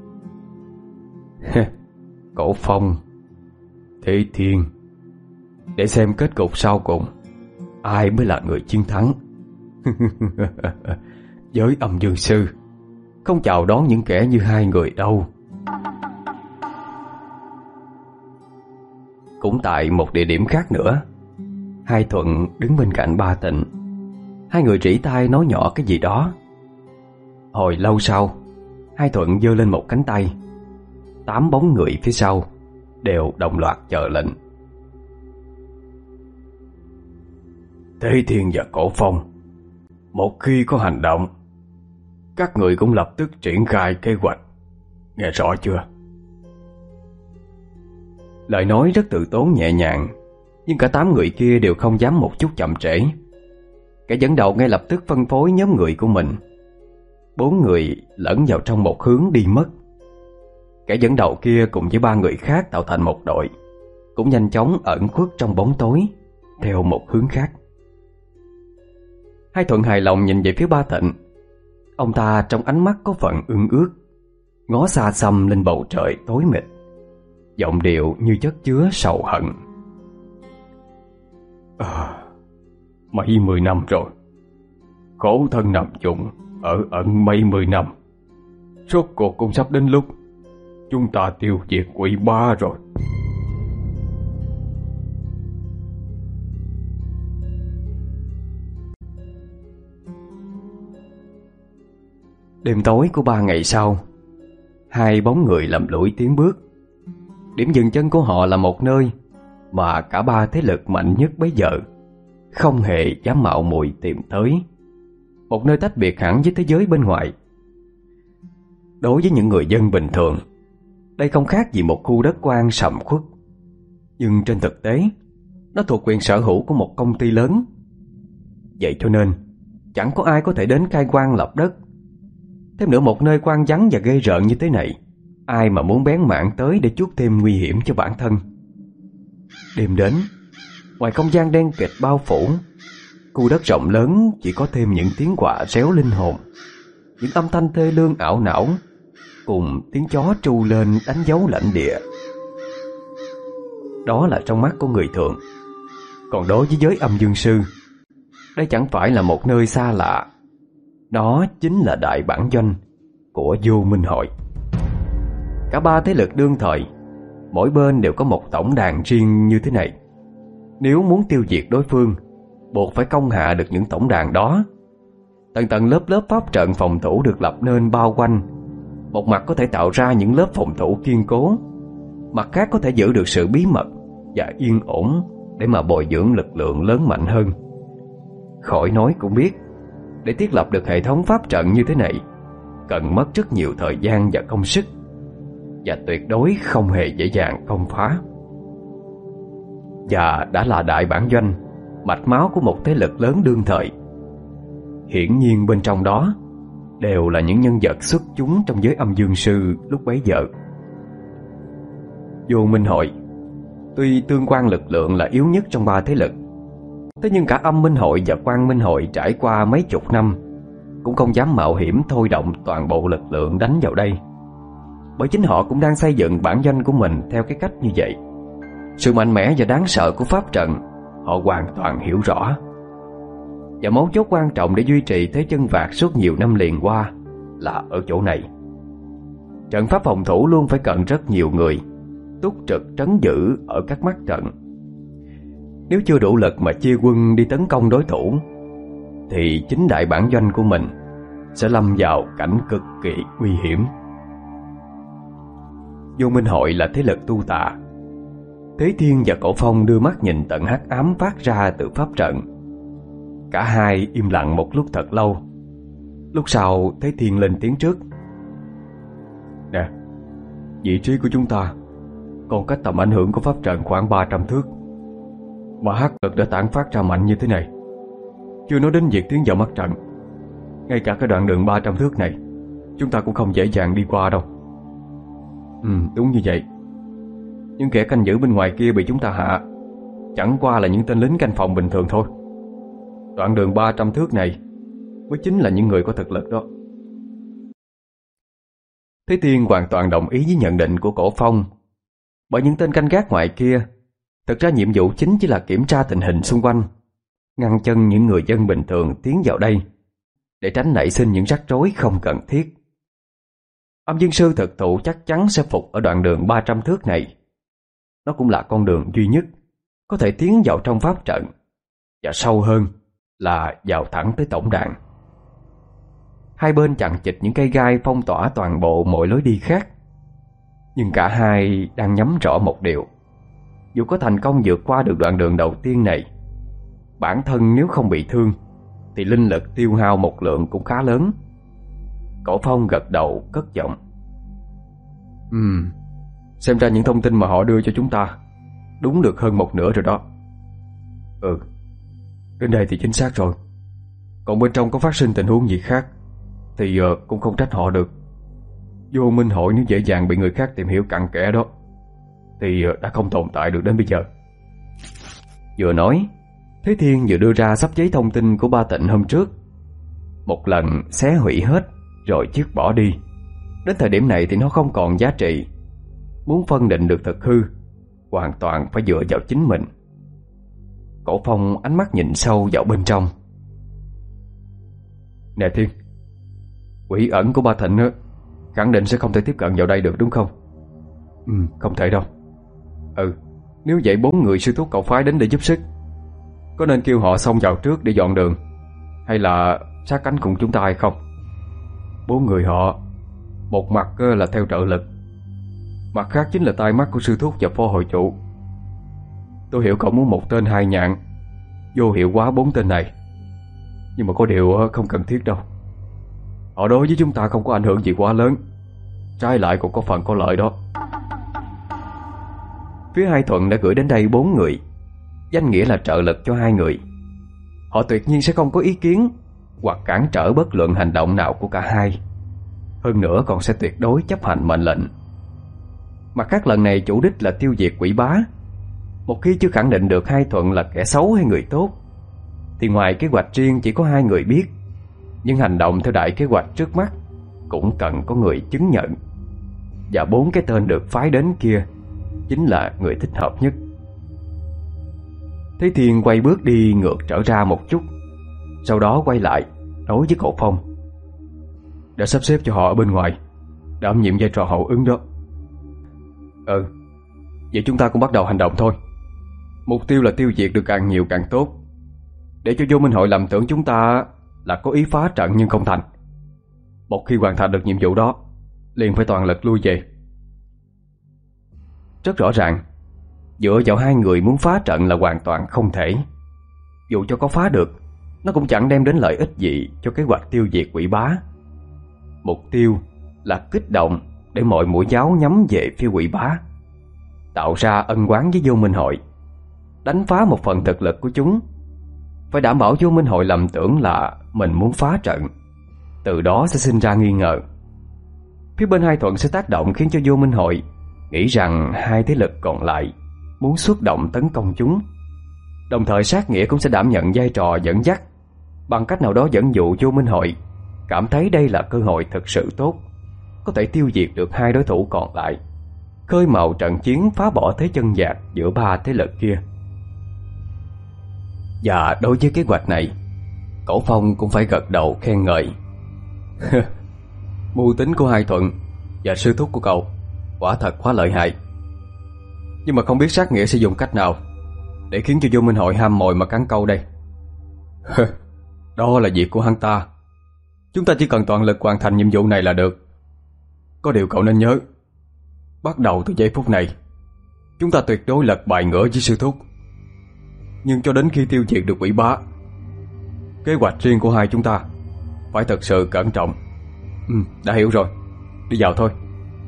Cổ Phong, Thế Thiên, để xem kết cục sau cùng ai mới là người chiến thắng. Giới Âm Dương Sư không chào đón những kẻ như hai người đâu. Cũng tại một địa điểm khác nữa, Hai Thuận đứng bên cạnh Ba Tịnh. Hai người rỉ tai nói nhỏ cái gì đó. Hồi lâu sau, Hai Thuận giơ lên một cánh tay. Tám bóng người phía sau đều đồng loạt chờ lệnh. Thế Thiên và Cổ Phong, một khi có hành động, các người cũng lập tức triển khai kế hoạch. Nghe rõ chưa? Lời nói rất từ tốn nhẹ nhàng, nhưng cả tám người kia đều không dám một chút chậm trễ. Kẻ dẫn đầu ngay lập tức phân phối nhóm người của mình. Bốn người lẫn vào trong một hướng đi mất. Kẻ dẫn đầu kia cùng với ba người khác tạo thành một đội, cũng nhanh chóng ẩn khuất trong bóng tối theo một hướng khác. Hai Thuận hài lòng nhìn về phía ba Thịnh. Ông ta trong ánh mắt có phần ương ước, ngó xa xăm lên bầu trời tối mịt, giọng điệu như chất chứa sầu hận. À, mấy mươi năm rồi, khổ thân nằm dụng ở ẩn mấy mươi năm, rốt cuộc cũng sắp đến lúc chúng ta tiêu diệt quỷ ba rồi. Đêm tối của ba ngày sau, hai bóng người lầm lũi tiến bước. Điểm dừng chân của họ là một nơi mà cả ba thế lực mạnh nhất bấy giờ không hề dám mạo muội tìm tới. Một nơi tách biệt hẳn với thế giới bên ngoài. Đối với những người dân bình thường, đây không khác gì một khu đất hoang sầm uất. Nhưng trên thực tế, nó thuộc quyền sở hữu của một công ty lớn. Vậy cho nên, chẳng có ai có thể đến khai hoang lập đất. Thêm nữa, một nơi hoang vắng và ghê rợn như thế này, ai mà muốn bén mảng tới để chuốc thêm nguy hiểm cho bản thân. Đêm đến, ngoài không gian đen kịt bao phủ, khu đất rộng lớn chỉ có thêm những tiếng quạ réo linh hồn, những âm thanh thê lương ảo não, cùng tiếng chó tru lên đánh dấu lãnh địa. Đó là trong mắt của người thường. Còn đối với giới âm dương sư, đây chẳng phải là một nơi xa lạ. Nó chính là đại bản doanh của Vô Minh Hội. Cả ba thế lực đương thời, mỗi bên đều có một tổng đàn riêng như thế này. Nếu muốn tiêu diệt đối phương, buộc phải công hạ được những tổng đàn đó. Tầng tầng lớp lớp pháp trận phòng thủ được lập nên bao quanh. Một mặt có thể tạo ra những lớp phòng thủ kiên cố, mặt khác có thể giữ được sự bí mật và yên ổn để mà bồi dưỡng lực lượng lớn mạnh hơn. Khỏi nói cũng biết, để thiết lập được hệ thống pháp trận như thế này cần mất rất nhiều thời gian và công sức, và tuyệt đối không hề dễ dàng công phá. Và đã là đại bản doanh, mạch máu của một thế lực lớn đương thời. Hiển nhiên bên trong đó đều là những nhân vật xuất chúng trong giới âm dương sư lúc bấy giờ. Vô Minh Hội tuy tương quan lực lượng là yếu nhất trong ba thế lực, thế nhưng cả Âm Minh Hội và Quang Minh Hội trải qua mấy chục năm cũng không dám mạo hiểm thôi động toàn bộ lực lượng đánh vào đây. Bởi chính họ cũng đang xây dựng bản doanh của mình theo cái cách như vậy. Sự mạnh mẽ và đáng sợ của pháp trận họ hoàn toàn hiểu rõ. Và mấu chốt quan trọng để duy trì thế chân vạc suốt nhiều năm liền qua là ở chỗ này. Trận pháp phòng thủ luôn phải cần rất nhiều người túc trực trấn giữ ở các mắt trận. Nếu chưa đủ lực mà chia quân đi tấn công đối thủ, thì chính đại bản doanh của mình sẽ lâm vào cảnh cực kỳ nguy hiểm. Vô Minh Hội là thế lực tu tà. Thế Thiên và Cổ Phong đưa mắt nhìn tận hắc ám phát ra từ pháp trận. Cả hai im lặng một lúc thật lâu. Lúc sau Thế Thiên lên tiếng trước. Nè, vị trí của chúng ta còn cách tầm ảnh hưởng của pháp trận khoảng ba trăm thước, mà hắc lực đã tản phát ra mạnh như thế này. Chưa nói đến việc tiến vào mắt trận, ngay cả cái đoạn đường ba trăm thước này chúng ta cũng không dễ dàng đi qua đâu. Ừ, đúng như vậy. Những kẻ canh giữ bên ngoài kia bị chúng ta hạ chẳng qua là những tên lính canh phòng bình thường thôi. Đoạn đường ba trăm thước này mới chính là những người có thực lực đó. Thế Tiên hoàn toàn đồng ý với nhận định của Cổ Phong. Bởi những tên canh gác ngoài kia, thực ra nhiệm vụ chính chỉ là kiểm tra tình hình xung quanh, ngăn chân những người dân bình thường tiến vào đây, để tránh nảy sinh những rắc rối không cần thiết. Âm Dương Sư thực thụ chắc chắn sẽ phục ở đoạn đường ba trăm thước này. Nó cũng là con đường duy nhất có thể tiến vào trong pháp trận, và sâu hơn là vào thẳng tới tổng đàn. Hai bên chằng chịt những cây gai phong tỏa toàn bộ mọi lối đi khác. Nhưng cả hai đang nhắm rõ một điều: dù có thành công vượt qua được đoạn đường đầu tiên này, bản thân nếu không bị thương thì linh lực tiêu hao một lượng cũng khá lớn. Cổ Phong gật đầu cất giọng. Ừm, xem ra những thông tin mà họ đưa cho chúng ta đúng được hơn một nửa rồi đó. Ừ, đến đây thì chính xác rồi. Còn bên trong có phát sinh tình huống gì khác thì uh, cũng không trách họ được. Vô Minh Hội nếu dễ dàng bị người khác tìm hiểu cặn kẽ đó thì uh, đã không tồn tại được đến bây giờ. Vừa nói, Thế Thiên vừa đưa ra sắp giấy thông tin của ba Tịnh hôm trước, một lần xé hủy hết rồi chiếc bỏ đi. Đến thời điểm này thì nó không còn giá trị. Muốn phân định được thật hư, hoàn toàn phải dựa vào chính mình. Cổ Phong ánh mắt nhìn sâu vào bên trong. Nè Thiên, quỷ ẩn của ba Thịnh á, khẳng định sẽ không thể tiếp cận vào đây được đúng không? Ừ, không thể đâu. Ừ, nếu vậy bốn người sư thúc cậu phái đến để giúp sức, có nên kêu họ xông vào trước để dọn đường, hay là sát cánh cùng chúng ta hay không? Bốn người họ, một mặt là theo trợ lực, mặt khác chính là tai mắt của sư thúc và phó hội chủ. Tôi hiểu cậu muốn một tên hai nhạn, vô hiệu hóa bốn tên này, nhưng mà có điều không cần thiết đâu. Họ đối với chúng ta không có ảnh hưởng gì quá lớn, trái lại cũng có phần có lợi đó. Phía Hai Thuận đã gửi đến đây bốn người, danh nghĩa là trợ lực cho hai người. Họ tuyệt nhiên sẽ không có ý kiến hoặc cản trở bất luận hành động nào của cả hai. Hơn nữa còn sẽ tuyệt đối chấp hành mệnh lệnh. Mặt khác lần này chủ đích là tiêu diệt quỷ bá. Một khi chưa khẳng định được Hai Thuận là kẻ xấu hay người tốt, thì ngoài kế hoạch riêng chỉ có hai người biết, nhưng hành động theo đại kế hoạch trước mắt cũng cần có người chứng nhận. Và bốn cái tên được phái đến kia chính là người thích hợp nhất. Thế Thiên quay bước đi ngược trở ra một chút, sau đó quay lại nói với Cổ Phong: đã sắp xếp cho họ ở bên ngoài, đảm nhiệm vai trò hậu ứng đó. Ừ, vậy chúng ta cũng bắt đầu hành động thôi. Mục tiêu là tiêu diệt được càng nhiều càng tốt, để cho vô minh hội lầm tưởng chúng ta là có ý phá trận nhưng không thành. Một khi hoàn thành được nhiệm vụ đó, liền phải toàn lực lui về. Rất rõ ràng, dựa vào hai người muốn phá trận là hoàn toàn không thể. Dù cho có phá được, nó cũng chẳng đem đến lợi ích gì cho kế hoạch tiêu diệt quỷ bá. Mục tiêu là kích động để mọi mũi giáo nhắm về phía quỷ bá, tạo ra ân oán với vô minh hội, đánh phá một phần thực lực của chúng. Phải đảm bảo vô minh hội lầm tưởng là mình muốn phá trận, từ đó sẽ sinh ra nghi ngờ. Phía bên Hai Thuận sẽ tác động khiến cho vô minh hội nghĩ rằng hai thế lực còn lại muốn xuất động tấn công chúng. Đồng thời sát nghĩa cũng sẽ đảm nhận vai trò dẫn dắt, bằng cách nào đó dẫn dụ vô minh hội cảm thấy đây là cơ hội thực sự tốt, có thể tiêu diệt được hai đối thủ còn lại, khơi mào trận chiến phá bỏ thế chân vạc giữa ba thế lực kia. Và đối với kế hoạch này, Cổ Phong cũng phải gật đầu khen ngợi. Mưu tính của Hai Thuận và sư thúc của cậu quả thật quá lợi hại. Nhưng mà không biết sát nghĩa sẽ dùng cách nào để khiến cho vô minh hội ham mồi mà cắn câu đây. Đó là việc của hắn ta. Chúng ta chỉ cần toàn lực hoàn thành nhiệm vụ này là được. Có điều cậu nên nhớ, bắt đầu từ giây phút này, chúng ta tuyệt đối lật bài ngửa với sư thúc. Nhưng cho đến khi tiêu diệt được quỷ bá, kế hoạch riêng của hai chúng ta phải thật sự cẩn trọng. Ừ, đã hiểu rồi, đi vào thôi.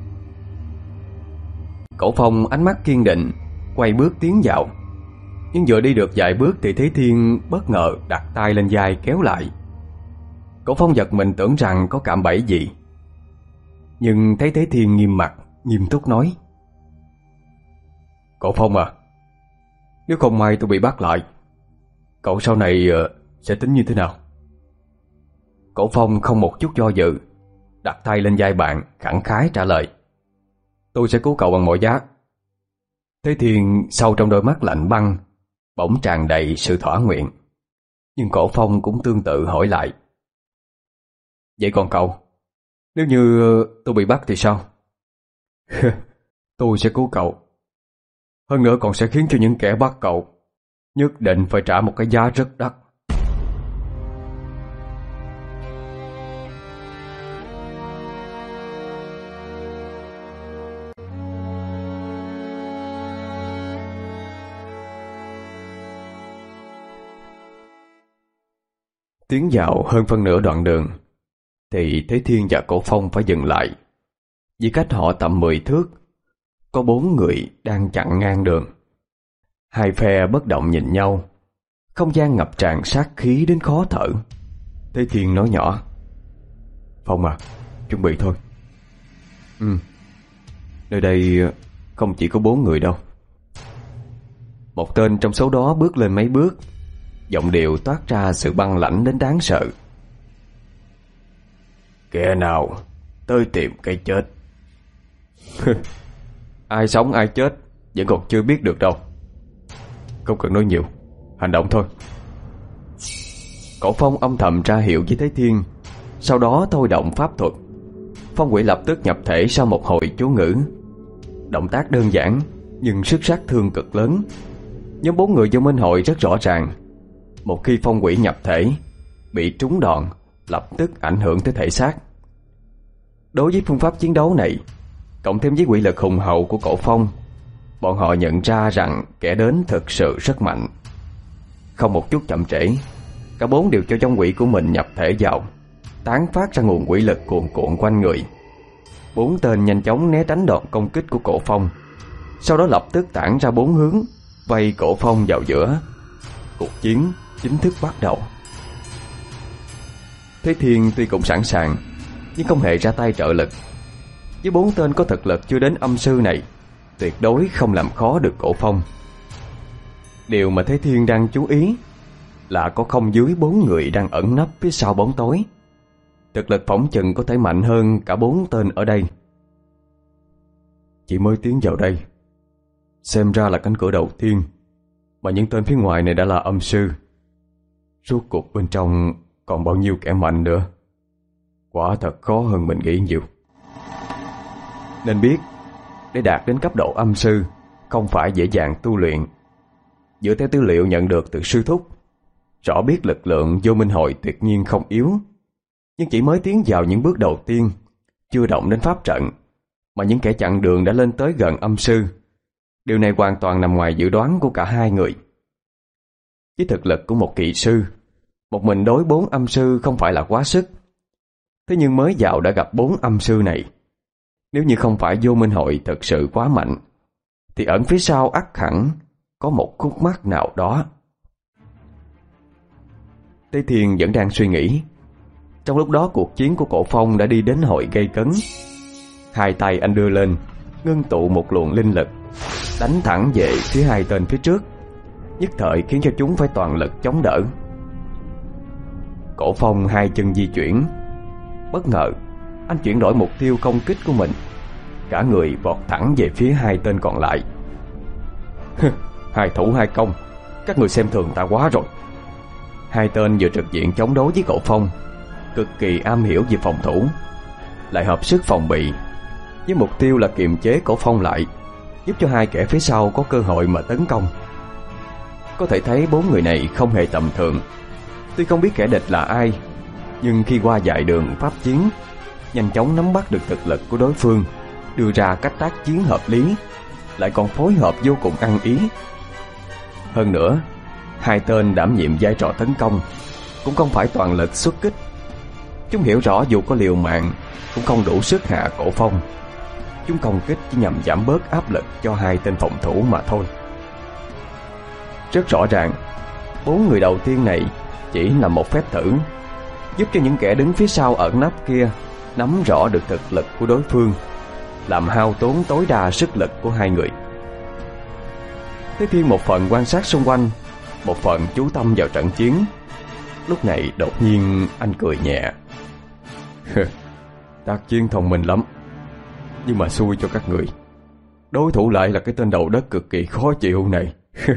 Cổ Phong ánh mắt kiên định, quay bước tiến vào. Nhưng vừa đi được vài bước thì Thế Thiên bất ngờ đặt tay lên vai kéo lại. Cổ Phong giật mình tưởng rằng có cạm bẫy gì, nhưng thấy Thế Thiên nghiêm mặt, nghiêm túc nói: Cổ Phong à, nếu không may tôi bị bắt lại, cậu sau này sẽ tính như thế nào? Cổ Phong không một chút do dự, đặt tay lên vai bạn, khẳng khái trả lời: Tôi sẽ cứu cậu bằng mọi giá. Thế Thiên sâu trong đôi mắt lạnh băng bỗng tràn đầy sự thỏa nguyện. Nhưng Cổ Phong cũng tương tự hỏi lại: Vậy còn cậu, nếu như tôi bị bắt thì sao? Tôi sẽ cứu cậu. Hơn nữa còn sẽ khiến cho những kẻ bắt cậu nhất định phải trả một cái giá rất đắt. Tiến vào hơn phân nửa đoạn đường thì Thế Thiên và Cổ Phong phải dừng lại, vì cách họ tầm mười thước có bốn người đang chặn ngang đường. Hai phe bất động nhìn nhau, không gian ngập tràn sát khí đến khó thở. Thế Thiên nói nhỏ: Phong à, chuẩn bị thôi. Ừ, nơi đây không chỉ có bốn người đâu. Một tên trong số đó bước lên mấy bước, giọng điệu toát ra sự băng lãnh đến đáng sợ. Kẻ nào tới tìm cái chết? Ai sống ai chết vẫn còn chưa biết được đâu. Không cần nói nhiều, hành động thôi. Cổ Phong âm thầm ra hiệu với Thế Thiên, sau đó thôi động pháp thuật. Phong quỷ lập tức nhập thể sau một hồi chú ngữ. Động tác đơn giản nhưng sức sát thương cực lớn. Nhóm bốn người vô minh hội rất rõ ràng, một khi phong quỷ nhập thể, bị trúng đòn lập tức ảnh hưởng tới thể xác. Đối với phương pháp chiến đấu này, cộng thêm với quỷ lực hùng hậu của Cổ Phong, bọn họ nhận ra rằng kẻ đến thực sự rất mạnh. Không một chút chậm trễ, cả bốn đều cho trong quỷ của mình nhập thể vào, tán phát ra nguồn quỷ lực cuồn cuộn quanh người. Bốn tên nhanh chóng né tránh đòn công kích của Cổ Phong, sau đó lập tức tản ra bốn hướng, vây Cổ Phong vào giữa. Cuộc chiến chính thức bắt đầu. Thế Thiên tuy cũng sẵn sàng, nhưng không hề ra tay trợ lực. Với bốn tên có thực lực chưa đến âm sư này, tuyệt đối không làm khó được Cổ Phong. Điều mà Thế Thiên đang chú ý là có không dưới bốn người đang ẩn nấp phía sau bóng tối. Thực lực phỏng chừng có thể mạnh hơn cả bốn tên ở đây. Chỉ mới tiến vào đây, xem ra là cánh cửa đầu tiên, mà những tên phía ngoài này đã là âm sư. Rốt cuộc bên trong còn bao nhiêu kẻ mạnh nữa? Quả thật khó hơn mình nghĩ nhiều. Nên biết, để đạt đến cấp độ âm sư không phải dễ dàng tu luyện. Dựa theo tư liệu nhận được từ sư thúc, rõ biết lực lượng vô minh hội tuyệt nhiên không yếu, nhưng chỉ mới tiến vào những bước đầu tiên, chưa động đến pháp trận, mà những kẻ chặn đường đã lên tới gần âm sư. Điều này hoàn toàn nằm ngoài dự đoán của cả hai người. Với thực lực của một kỵ sư, một mình đối bốn âm sư không phải là quá sức. Thế nhưng mới vào đã gặp bốn âm sư này, nếu như không phải vô minh hội thực sự quá mạnh, thì ẩn phía sau ắt hẳn có một khúc mắc nào đó. Tế Thiên vẫn đang suy nghĩ. Trong lúc đó cuộc chiến của Cổ Phong đã đi đến hồi gây cấn. Hai tay anh đưa lên, ngưng tụ một luồng linh lực, đánh thẳng về phía hai tên phía trước, nhất thời khiến cho chúng phải toàn lực chống đỡ. Cổ Phong hai chân di chuyển. Bất ngờ anh chuyển đổi mục tiêu công kích của mình, cả người vọt thẳng về phía hai tên còn lại. Hai thủ hai công, các người xem thường ta quá rồi. Hai tên vừa trực diện chống đối với Cổ Phong, cực kỳ am hiểu về phòng thủ, lại hợp sức phòng bị, với mục tiêu là kiềm chế Cổ Phong lại, giúp cho hai kẻ phía sau có cơ hội mà tấn công. Có thể thấy bốn người này không hề tầm thường. Tuy không biết kẻ địch là ai, nhưng khi qua vài đường pháp chiến, nhanh chóng nắm bắt được thực lực của đối phương, đưa ra cách tác chiến hợp lý, lại còn phối hợp vô cùng ăn ý. Hơn nữa, hai tên đảm nhiệm vai trò tấn công cũng không phải toàn lực xuất kích. Chúng hiểu rõ dù có liều mạng cũng không đủ sức hạ Cổ Phong. Chúng công kích chỉ nhằm giảm bớt áp lực cho hai tên phòng thủ mà thôi. Rất rõ ràng, bốn người đầu tiên này chỉ là một phép thử, giúp cho những kẻ đứng phía sau ẩn nấp kia nắm rõ được thực lực của đối phương, làm hao tốn tối đa sức lực của hai người. Thế Thiên một phần quan sát xung quanh, một phần chú tâm vào trận chiến. Lúc này đột nhiên anh cười nhẹ. Tác chiến thông minh lắm, nhưng mà xui cho các người, đối thủ lại là cái tên đầu đất cực kỳ khó chịu này.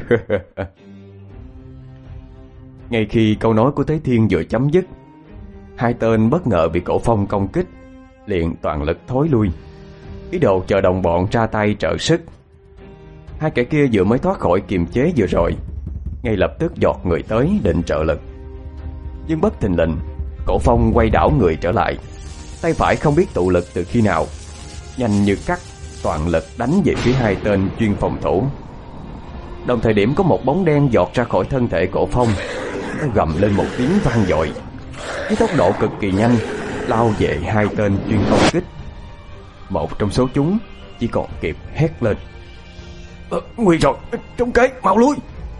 Ngay khi câu nói của Thế Thiên vừa chấm dứt, hai tên bất ngờ bị Cổ Phong công kích, liền toàn lực thối lui, ý đồ chờ đồng bọn ra tay trợ sức. Hai kẻ kia vừa mới thoát khỏi kiềm chế vừa rồi, ngay lập tức giọt người tới định trợ lực. Nhưng bất thình lình, Cổ Phong quay đảo người trở lại, tay phải không biết tụ lực từ khi nào, nhanh như cắt, toàn lực đánh về phía hai tên chuyên phòng thủ. Đồng thời điểm có một bóng đen giọt ra khỏi thân thể Cổ Phong, nó gầm lên một tiếng vang dội, với tốc độ cực kỳ nhanh lao về hai tên chuyên công kích. Một trong số chúng chỉ còn kịp hét lên: ờ, nguy rồi, trúng kế, mau lui.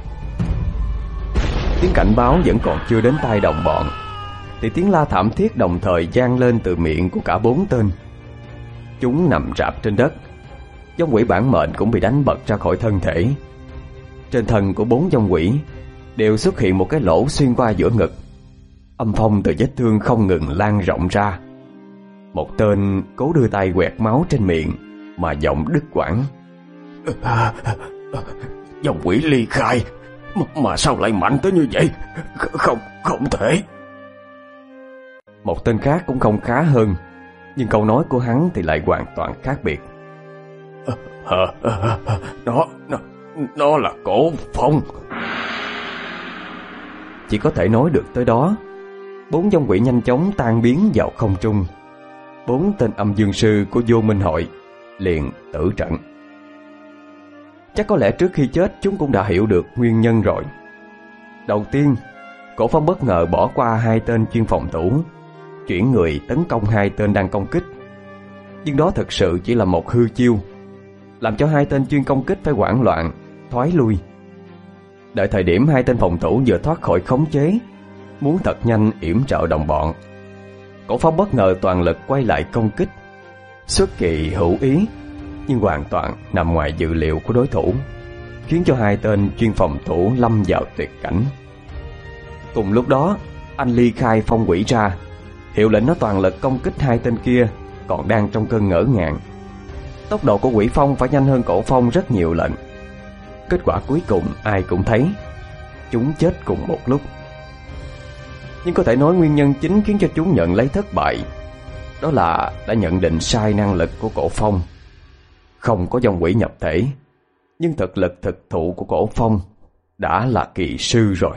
Tiếng cảnh báo vẫn còn chưa đến tai đồng bọn, thì tiếng la thảm thiết đồng thời vang lên từ miệng của cả bốn tên. Chúng nằm rạp trên đất, vong quỷ bản mệnh cũng bị đánh bật ra khỏi thân thể. Trên thân của bốn vong quỷ đều xuất hiện một cái lỗ xuyên qua giữa ngực. Âm phong từ vết thương không ngừng lan rộng ra. Một tên cố đưa tay quẹt máu trên miệng mà giọng đứt quãng. Dòng quỷ ly khai mà, mà sao lại mạnh tới như vậy? Không, không thể. Một tên khác cũng không khá hơn, nhưng câu nói của hắn thì lại hoàn toàn khác biệt. Nó, nó, nó là Cổ Phong. Chỉ có thể nói được tới đó. Bốn dòng quỷ nhanh chóng tan biến vào không trung. Bốn tên âm dương sư của Vô Minh Hội liền tử trận. Chắc có lẽ trước khi chết chúng cũng đã hiểu được nguyên nhân rồi. Đầu tiên, Cổ Phong bất ngờ bỏ qua hai tên chuyên phòng thủ, chuyển người tấn công hai tên đang công kích. Nhưng đó thực sự chỉ là một hư chiêu, làm cho hai tên chuyên công kích phải hoảng loạn, thoái lui. Đợi thời điểm hai tên phòng thủ vừa thoát khỏi khống chế, muốn thật nhanh yểm trợ đồng bọn, Cổ Phong bất ngờ toàn lực quay lại công kích. Xuất kỳ hữu ý, nhưng hoàn toàn nằm ngoài dự liệu của đối thủ, khiến cho hai tên chuyên phòng thủ lâm vào tuyệt cảnh. Cùng lúc đó, anh ly khai phong quỷ ra, hiệu lệnh nó toàn lực công kích hai tên kia còn đang trong cơn ngỡ ngàng. Tốc độ của quỷ phong phải nhanh hơn Cổ Phong rất nhiều lần. Kết quả cuối cùng ai cũng thấy, chúng chết cùng một lúc. Nhưng có thể nói nguyên nhân chính khiến cho chúng nhận lấy thất bại, đó là đã nhận định sai năng lực của Cổ Phong. Không có dòng quỷ nhập thể, nhưng thực lực thực thụ của Cổ Phong đã là kỳ sư rồi.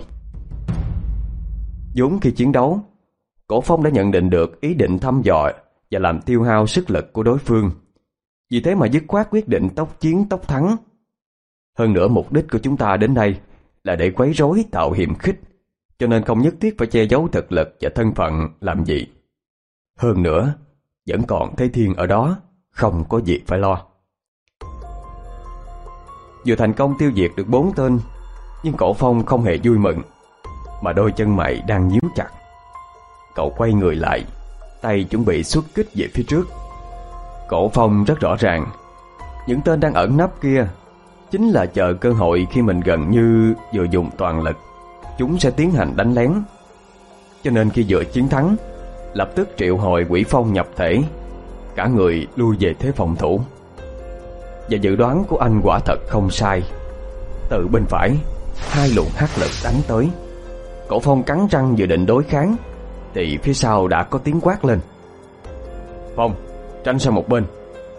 Vốn khi chiến đấu, Cổ Phong đã nhận định được ý định thăm dò và làm tiêu hao sức lực của đối phương. Vì thế mà dứt khoát quyết định tốc chiến tốc thắng. Hơn nữa mục đích của chúng ta đến đây là để quấy rối tạo hiềm khích, cho nên không nhất thiết phải che giấu thực lực và thân phận làm gì. Hơn nữa, vẫn còn Thế Thiên ở đó, không có việc phải lo. Vừa thành công tiêu diệt được bốn tên, nhưng Cổ Phong không hề vui mừng, mà đôi chân mày đang nhíu chặt. Cậu quay người lại, tay chuẩn bị xuất kích về phía trước. Cổ Phong rất rõ ràng, những tên đang ẩn nấp kia chính là chờ cơ hội khi mình gần như vừa dùng toàn lực, chúng sẽ tiến hành đánh lén. Cho nên khi vừa chiến thắng, lập tức triệu hồi quỷ phong nhập thể, cả người lui về thế phòng thủ. Và dự đoán của anh quả thật không sai. Từ bên phải, hai luồng hắc lực đánh tới. Cổ Phong cắn răng dự định đối kháng, thì phía sau đã có tiếng quát lên: Phong, tránh sang một bên.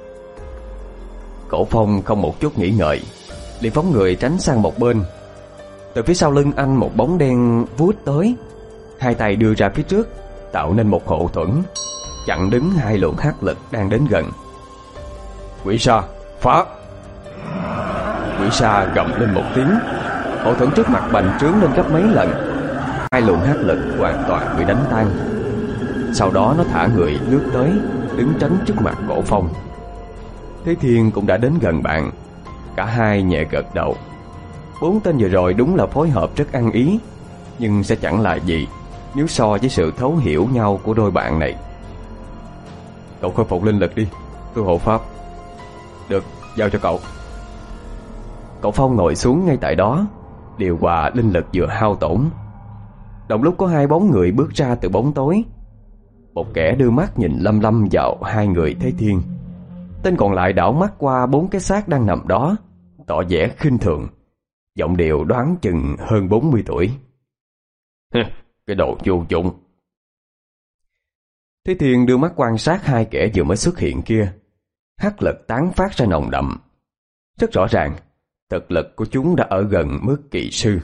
Cổ Phong không một chút nghĩ ngợi, liền phóng người tránh sang một bên. Từ phía sau lưng anh một bóng đen vút tới, hai tay đưa ra phía trước, tạo nên một hộ thuẫn, chặn đứng hai luồng hắc lực đang đến gần. Quỷ sa, phá! Quỷ sa gầm lên một tiếng, hộ thuẫn trước mặt bành trướng lên gấp mấy lần. Hai luồng hắc lực hoàn toàn bị đánh tan. Sau đó nó thả người lướt tới, đứng tránh trước mặt Cổ Phong. Thế Thiên cũng đã đến gần bạn. Cả hai nhẹ gật đầu. Bốn tên vừa rồi đúng là phối hợp rất ăn ý, nhưng sẽ chẳng là gì nếu so với sự thấu hiểu nhau của đôi bạn này. Cậu khôi phục linh lực đi, tôi hộ pháp. Được, giao cho cậu. Cậu Phong ngồi xuống ngay tại đó, điều hòa linh lực vừa hao tổn. Đồng lúc có hai bóng người bước ra từ bóng tối. Một kẻ đưa mắt nhìn lâm lâm vào hai người Thế Thiên, tên còn lại đảo mắt qua bốn cái xác đang nằm đó, tỏ vẻ khinh thường, giọng điệu đoán chừng hơn bốn mươi tuổi. Cái đồ vô dụng. Thế Thiên đưa mắt quan sát hai kẻ vừa mới xuất hiện kia. Hắc lực tán phát ra nồng đậm. Rất rõ ràng, thực lực của chúng đã ở gần mức kỳ sư.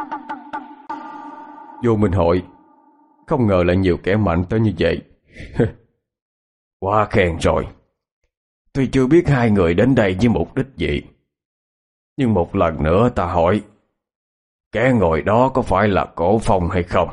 Vô Minh Hội, không ngờ lại nhiều kẻ mạnh tới như vậy. Quá khen rồi. Tuy chưa biết hai người đến đây với mục đích gì, nhưng một lần nữa ta hỏi, kẻ ngồi đó có phải là Cổ Phong hay không?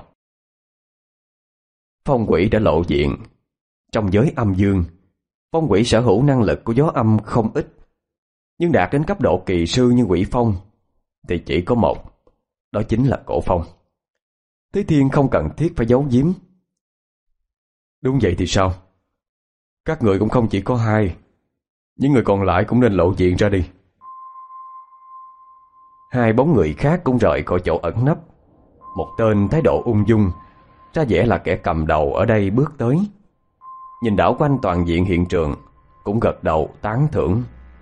Phong quỷ đã lộ diện. Trong giới âm dương, phong quỷ sở hữu năng lực của gió âm không ít, nhưng đạt đến cấp độ kỳ sư như quỷ phong thì chỉ có một, đó chính là Cổ Phong. Thế Thiên không cần thiết phải giấu giếm. Đúng vậy thì sao? Các người cũng không chỉ có hai, những người còn lại cũng nên lộ diện ra đi. Hai bóng người khác cũng rời khỏi chỗ ẩn nấp. Một tên thái độ ung dung, ra vẻ là kẻ cầm đầu ở đây bước tới, nhìn đảo quanh toàn diện hiện trường, cũng gật đầu tán thưởng.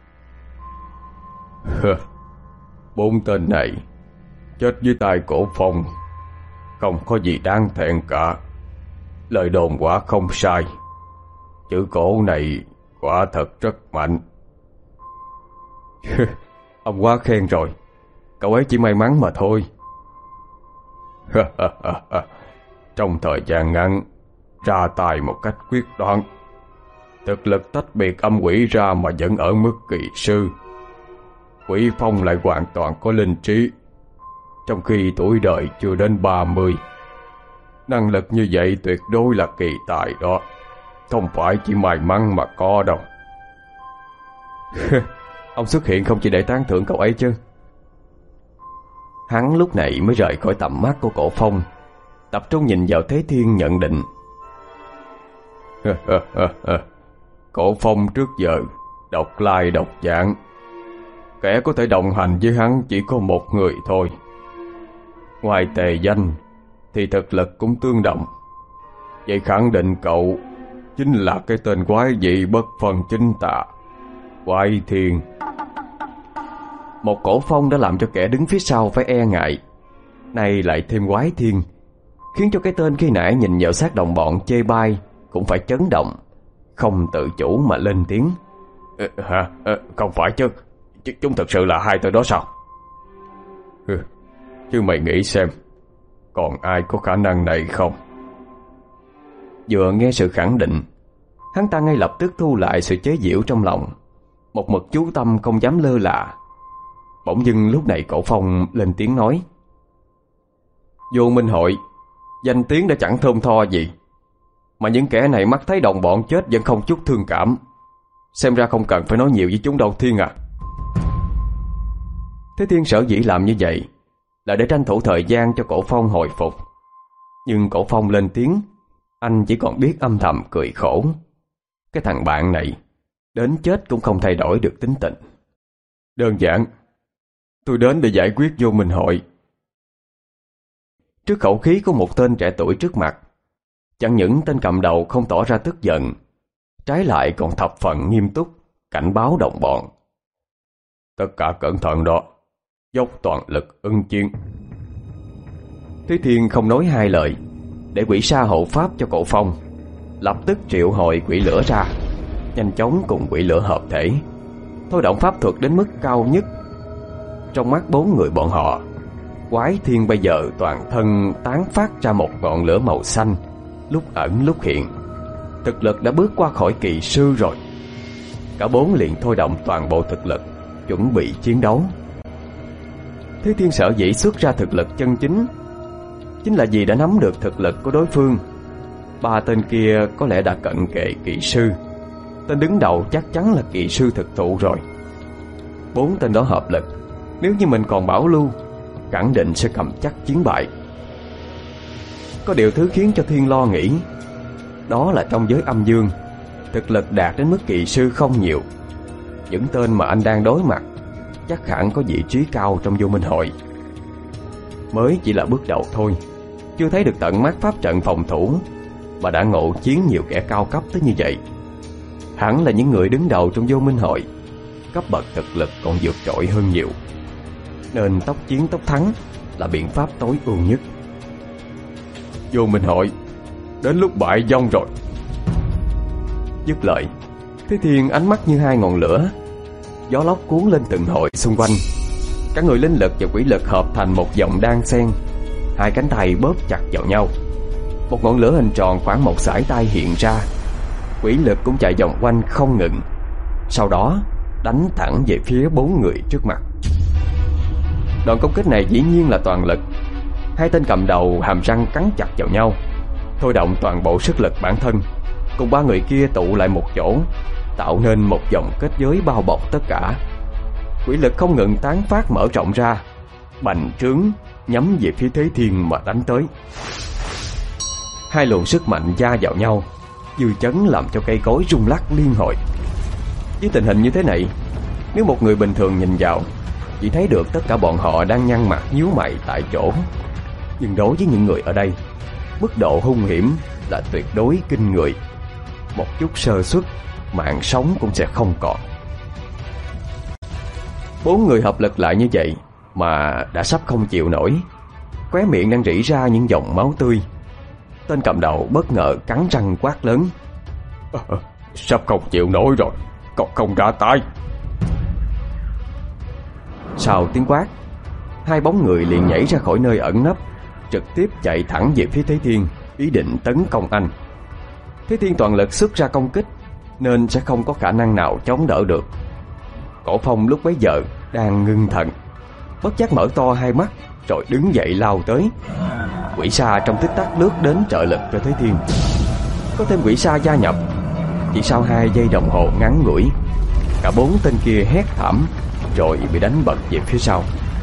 Bốn tên này chết dưới tay Cổ Phong không có gì đáng thẹn cả. Lời đồn quả không sai. Chữ cổ này quả thật rất mạnh. Ông quá khen rồi. Cậu ấy chỉ may mắn mà thôi. Trong thời gian ngắn ra tay một cách quyết đoán, thực lực tách biệt âm quỷ ra mà vẫn ở mức kỳ sư. Quỷ Phong lại hoàn toàn có linh trí, trong khi tuổi đời chưa đến ba mươi. Năng lực như vậy tuyệt đối là kỳ tài đó, không phải chỉ may mắn mà có đâu. Ông xuất hiện không chỉ để tán thưởng cậu ấy chứ. Hắn lúc này mới rời khỏi tầm mắt của Cổ Phong, tập trung nhìn vào Thế Thiên nhận định. Cổ Phong trước giờ độc lai độc dạng, kẻ có thể đồng hành với hắn chỉ có một người thôi. Ngoài Tề Danh thì thực lực cũng tương đồng. Vậy khẳng định cậu chính là cái tên quái dị bất phân chính tà, Quái Thiên. Một Cổ Phong đã làm cho kẻ đứng phía sau phải e ngại, nay lại thêm Quái Thiên, khiến cho cái tên khi nãy nhìn vào xác đồng bọn chê bai cũng phải chấn động, không tự chủ mà lên tiếng. Ờ, hả? Ờ, không phải chứ. Ch Chúng thật sự là hai tên đó sao? Ừ, chứ mày nghĩ xem, còn ai có khả năng này không? Vừa nghe sự khẳng định, hắn ta ngay lập tức thu lại sự chế giễu trong lòng, một mực chú tâm không dám lơ là. Bỗng dưng lúc này Cổ Phong lên tiếng nói. Vô Minh Hội, danh tiếng đã chẳng thơm tho gì, mà những kẻ này mắt thấy đồng bọn chết vẫn không chút thương cảm. Xem ra không cần phải nói nhiều với chúng đâu Thiên à. Thế Thiên sở dĩ làm như vậy là để tranh thủ thời gian cho Cổ Phong hồi phục. Nhưng Cổ Phong lên tiếng, anh chỉ còn biết âm thầm cười khổ. Cái thằng bạn này đến chết cũng không thay đổi được tính tình. Đơn giản, tôi đến để giải quyết Vô Minh Hội. Trước khẩu khí của một tên trẻ tuổi trước mặt, chẳng những tên cầm đầu không tỏ ra tức giận, trái lại còn thập phần nghiêm túc cảnh báo đồng bọn. Tất cả cẩn thận đó, dốc toàn lực ứng chiến. Thế Thiên không nói hai lời, để quỷ sa hộ pháp cho Cổ Phong, lập tức triệu hồi quỷ lửa ra, nhanh chóng cùng quỷ lửa hợp thể, thôi động pháp thuật đến mức cao nhất. Trong mắt bốn người bọn họ, Quái Thiên bây giờ toàn thân tán phát ra một ngọn lửa màu xanh, lúc ẩn lúc hiện. Thực lực đã bước qua khỏi kỳ sư rồi. Cả bốn liền thôi động toàn bộ thực lực, chuẩn bị chiến đấu. Thế Thiên sở dĩ xuất ra thực lực chân chính, chính là vì đã nắm được thực lực của đối phương. Ba tên kia có lẽ đã cận kề kỳ sư, tên đứng đầu chắc chắn là kỳ sư thực thụ rồi. Bốn tên đó hợp lực, nếu như mình còn bảo lưu, khẳng định sẽ cầm chắc chiến bại. Có điều thứ khiến cho Thiên lo nghĩ, đó là trong giới âm dương, thực lực đạt đến mức kỳ sư không nhiều. Những tên mà anh đang đối mặt chắc hẳn có vị trí cao trong Vô Minh Hội. Mới chỉ là bước đầu thôi, chưa thấy được tận mắt pháp trận phòng thủ, mà đã ngộ chiến nhiều kẻ cao cấp tới như vậy. Hẳn là những người đứng đầu trong Vô Minh Hội, cấp bậc thực lực còn vượt trội hơn nhiều, nên tốc chiến tốc thắng là biện pháp tối ưu nhất. Vô Minh Hội, đến lúc bại vong rồi. Dứt lời, Thế Thiên ánh mắt như hai ngọn lửa, gió lốc cuốn lên từng hồi xung quanh. Cả người linh lực và quỷ lực hợp thành một dòng đan xen, hai cánh tay bóp chặt vào nhau. Một ngọn lửa hình tròn khoảng một sải tay hiện ra, quỷ lực cũng chạy vòng quanh không ngừng, sau đó đánh thẳng về phía bốn người trước mặt. Đòn công kích này dĩ nhiên là toàn lực. Hai tên cầm đầu hàm răng cắn chặt vào nhau, thôi động toàn bộ sức lực bản thân, cùng ba người kia tụ lại một chỗ, tạo nên một vòng kết giới bao bọc tất cả. Quỷ lực không ngừng tán phát mở rộng ra, bành trướng nhắm về phía Thế Thiên mà đánh tới. Hai luồng sức mạnh va vào nhau, dư chấn làm cho cây cối rung lắc liên hồi. Với tình hình như thế này, nếu một người bình thường nhìn vào chỉ thấy được tất cả bọn họ đang nhăn mặt nhíu mày tại chỗ. Nhưng đối với những người ở đây, mức độ hung hiểm là tuyệt đối kinh người. Một chút sơ suất, mạng sống cũng sẽ không còn. Bốn người hợp lực lại như vậy mà đã sắp không chịu nổi, khóe miệng đang rỉ ra những dòng máu tươi. Tên cầm đầu bất ngờ cắn răng quát lớn: à, sắp không chịu nổi rồi, còn không ra tay. Sau tiếng quát, hai bóng người liền nhảy ra khỏi nơi ẩn nấp, trực tiếp chạy thẳng về phía Thế Thiên, ý định tấn công anh. Thế Thiên toàn lực xuất ra công kích nên sẽ không có khả năng nào chống đỡ được. Cổ Phong lúc bấy giờ đang ngưng thần, bất giác mở to hai mắt rồi đứng dậy lao tới. Quỷ sa trong tích tắc lướt đến trợ lực cho Thế Thiên. Có thêm quỷ sa gia nhập, chỉ sau hai giây đồng hồ ngắn ngủi, cả bốn tên kia hét thảm rồi bị đánh bật về phía sau.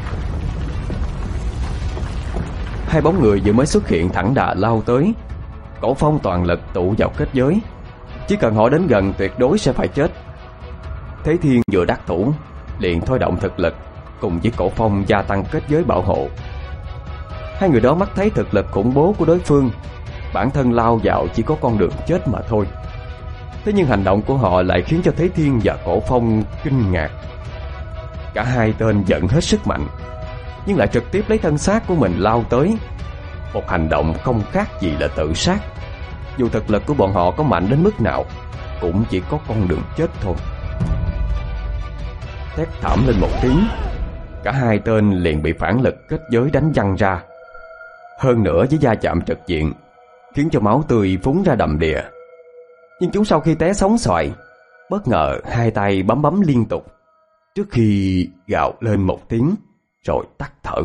Hai bóng người vừa mới xuất hiện thẳng đà lao tới. Cổ Phong toàn lực tụ vào kết giới, chỉ cần họ đến gần tuyệt đối sẽ phải chết. Thế Thiên vừa đắc thủ liền thôi động thực lực cùng với Cổ Phong gia tăng kết giới bảo hộ. Hai người đó mắt thấy thực lực khủng bố của đối phương, bản thân lao vào chỉ có con đường chết mà thôi. Thế nhưng hành động của họ lại khiến cho Thế Thiên và Cổ Phong kinh ngạc. Cả hai tên giận hết sức mạnh, nhưng lại trực tiếp lấy thân xác của mình lao tới. Một hành động không khác gì là tự sát. Dù thực lực của bọn họ có mạnh đến mức nào, cũng chỉ có con đường chết thôi. Thét thảm lên một tiếng, cả hai tên liền bị phản lực kết giới đánh văng ra. Hơn nữa với va chạm trực diện, khiến cho máu tươi phúng ra đầm đìa. Nhưng chúng sau khi té sóng xoài, bất ngờ hai tay bấm bấm liên tục, trước khi gào lên một tiếng rồi tắt thở.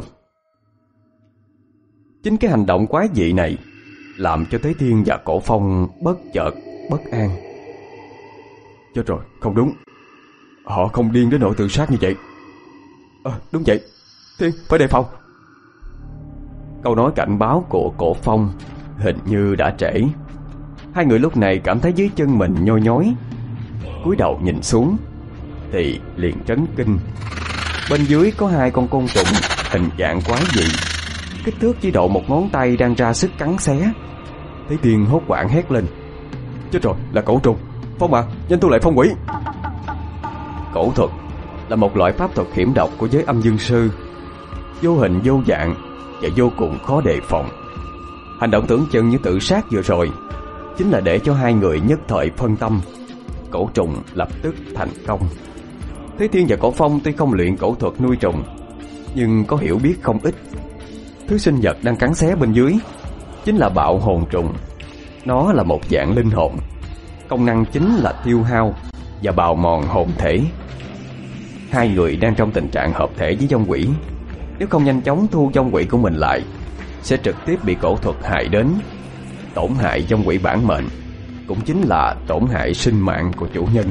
Chính cái hành động quái dị này làm cho Thế Thiên và Cổ Phong bất chợt bất an. Chết rồi, không đúng, họ không điên đến nỗi tự sát như vậy. À, đúng vậy, Thiên phải đề phòng. Câu nói cảnh báo của Cổ Phong hình như đã trễ. Hai người lúc này cảm thấy dưới chân mình nhoi nhói, cúi đầu nhìn xuống thì liền chấn kinh. Bên dưới có hai con côn trùng hình dạng quái dị, kích thước chỉ độ một ngón tay đang ra sức cắn xé. Thế Thiên hốt hoảng hét lên: chết rồi, là cổ trùng! Phong à, nhanh thu lại phong quỷ! Cổ thuật là một loại pháp thuật hiểm độc của giới âm dương sư, vô hình vô dạng và vô cùng khó đề phòng. Hành động tưởng chừng như tự sát vừa rồi chính là để cho hai người nhất thời phân tâm. Cổ trùng lập tức thành công. Thế Thiên và Cổ Phong tuy không luyện cổ thuật nuôi trùng, nhưng có hiểu biết không ít. Thứ sinh vật đang cắn xé bên dưới chính là bạo hồn trùng. Nó là một dạng linh hồn, công năng chính là tiêu hao và bào mòn hồn thể. Hai người đang trong tình trạng hợp thể với vong quỷ, nếu không nhanh chóng thu vong quỷ của mình lại, sẽ trực tiếp bị cổ thuật hại đến. Tổn hại vong quỷ bản mệnh cũng chính là tổn hại sinh mạng của chủ nhân.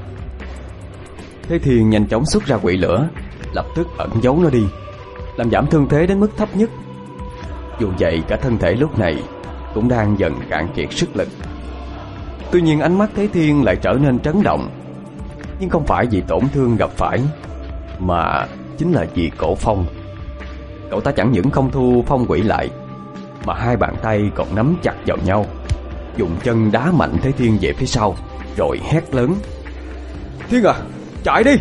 Thế Thiên nhanh chóng xuất ra quỷ lửa, lập tức ẩn giấu nó đi, làm giảm thương thế đến mức thấp nhất. Dù vậy cả thân thể lúc này cũng đang dần cạn kiệt sức lực. Tuy nhiên ánh mắt Thế Thiên lại trở nên trấn động, nhưng không phải vì tổn thương gặp phải, mà chính là vì Cổ Phong. Cậu ta chẳng những không thu phong quỷ lại, mà hai bàn tay còn nắm chặt vào nhau, dùng chân đá mạnh Thế Thiên về phía sau, rồi hét lớn: Thiên à, chạy đi!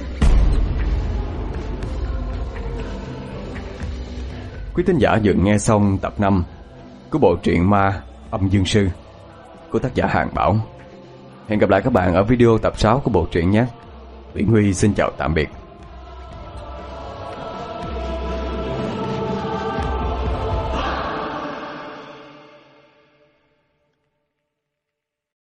Quý thính giả vừa nghe xong tập năm của bộ truyện ma Âm Dương Sư của tác giả Hàng Bảo. Hẹn gặp lại các bạn ở video tập sáu của bộ truyện nhé. Nguyễn Huy xin chào tạm biệt.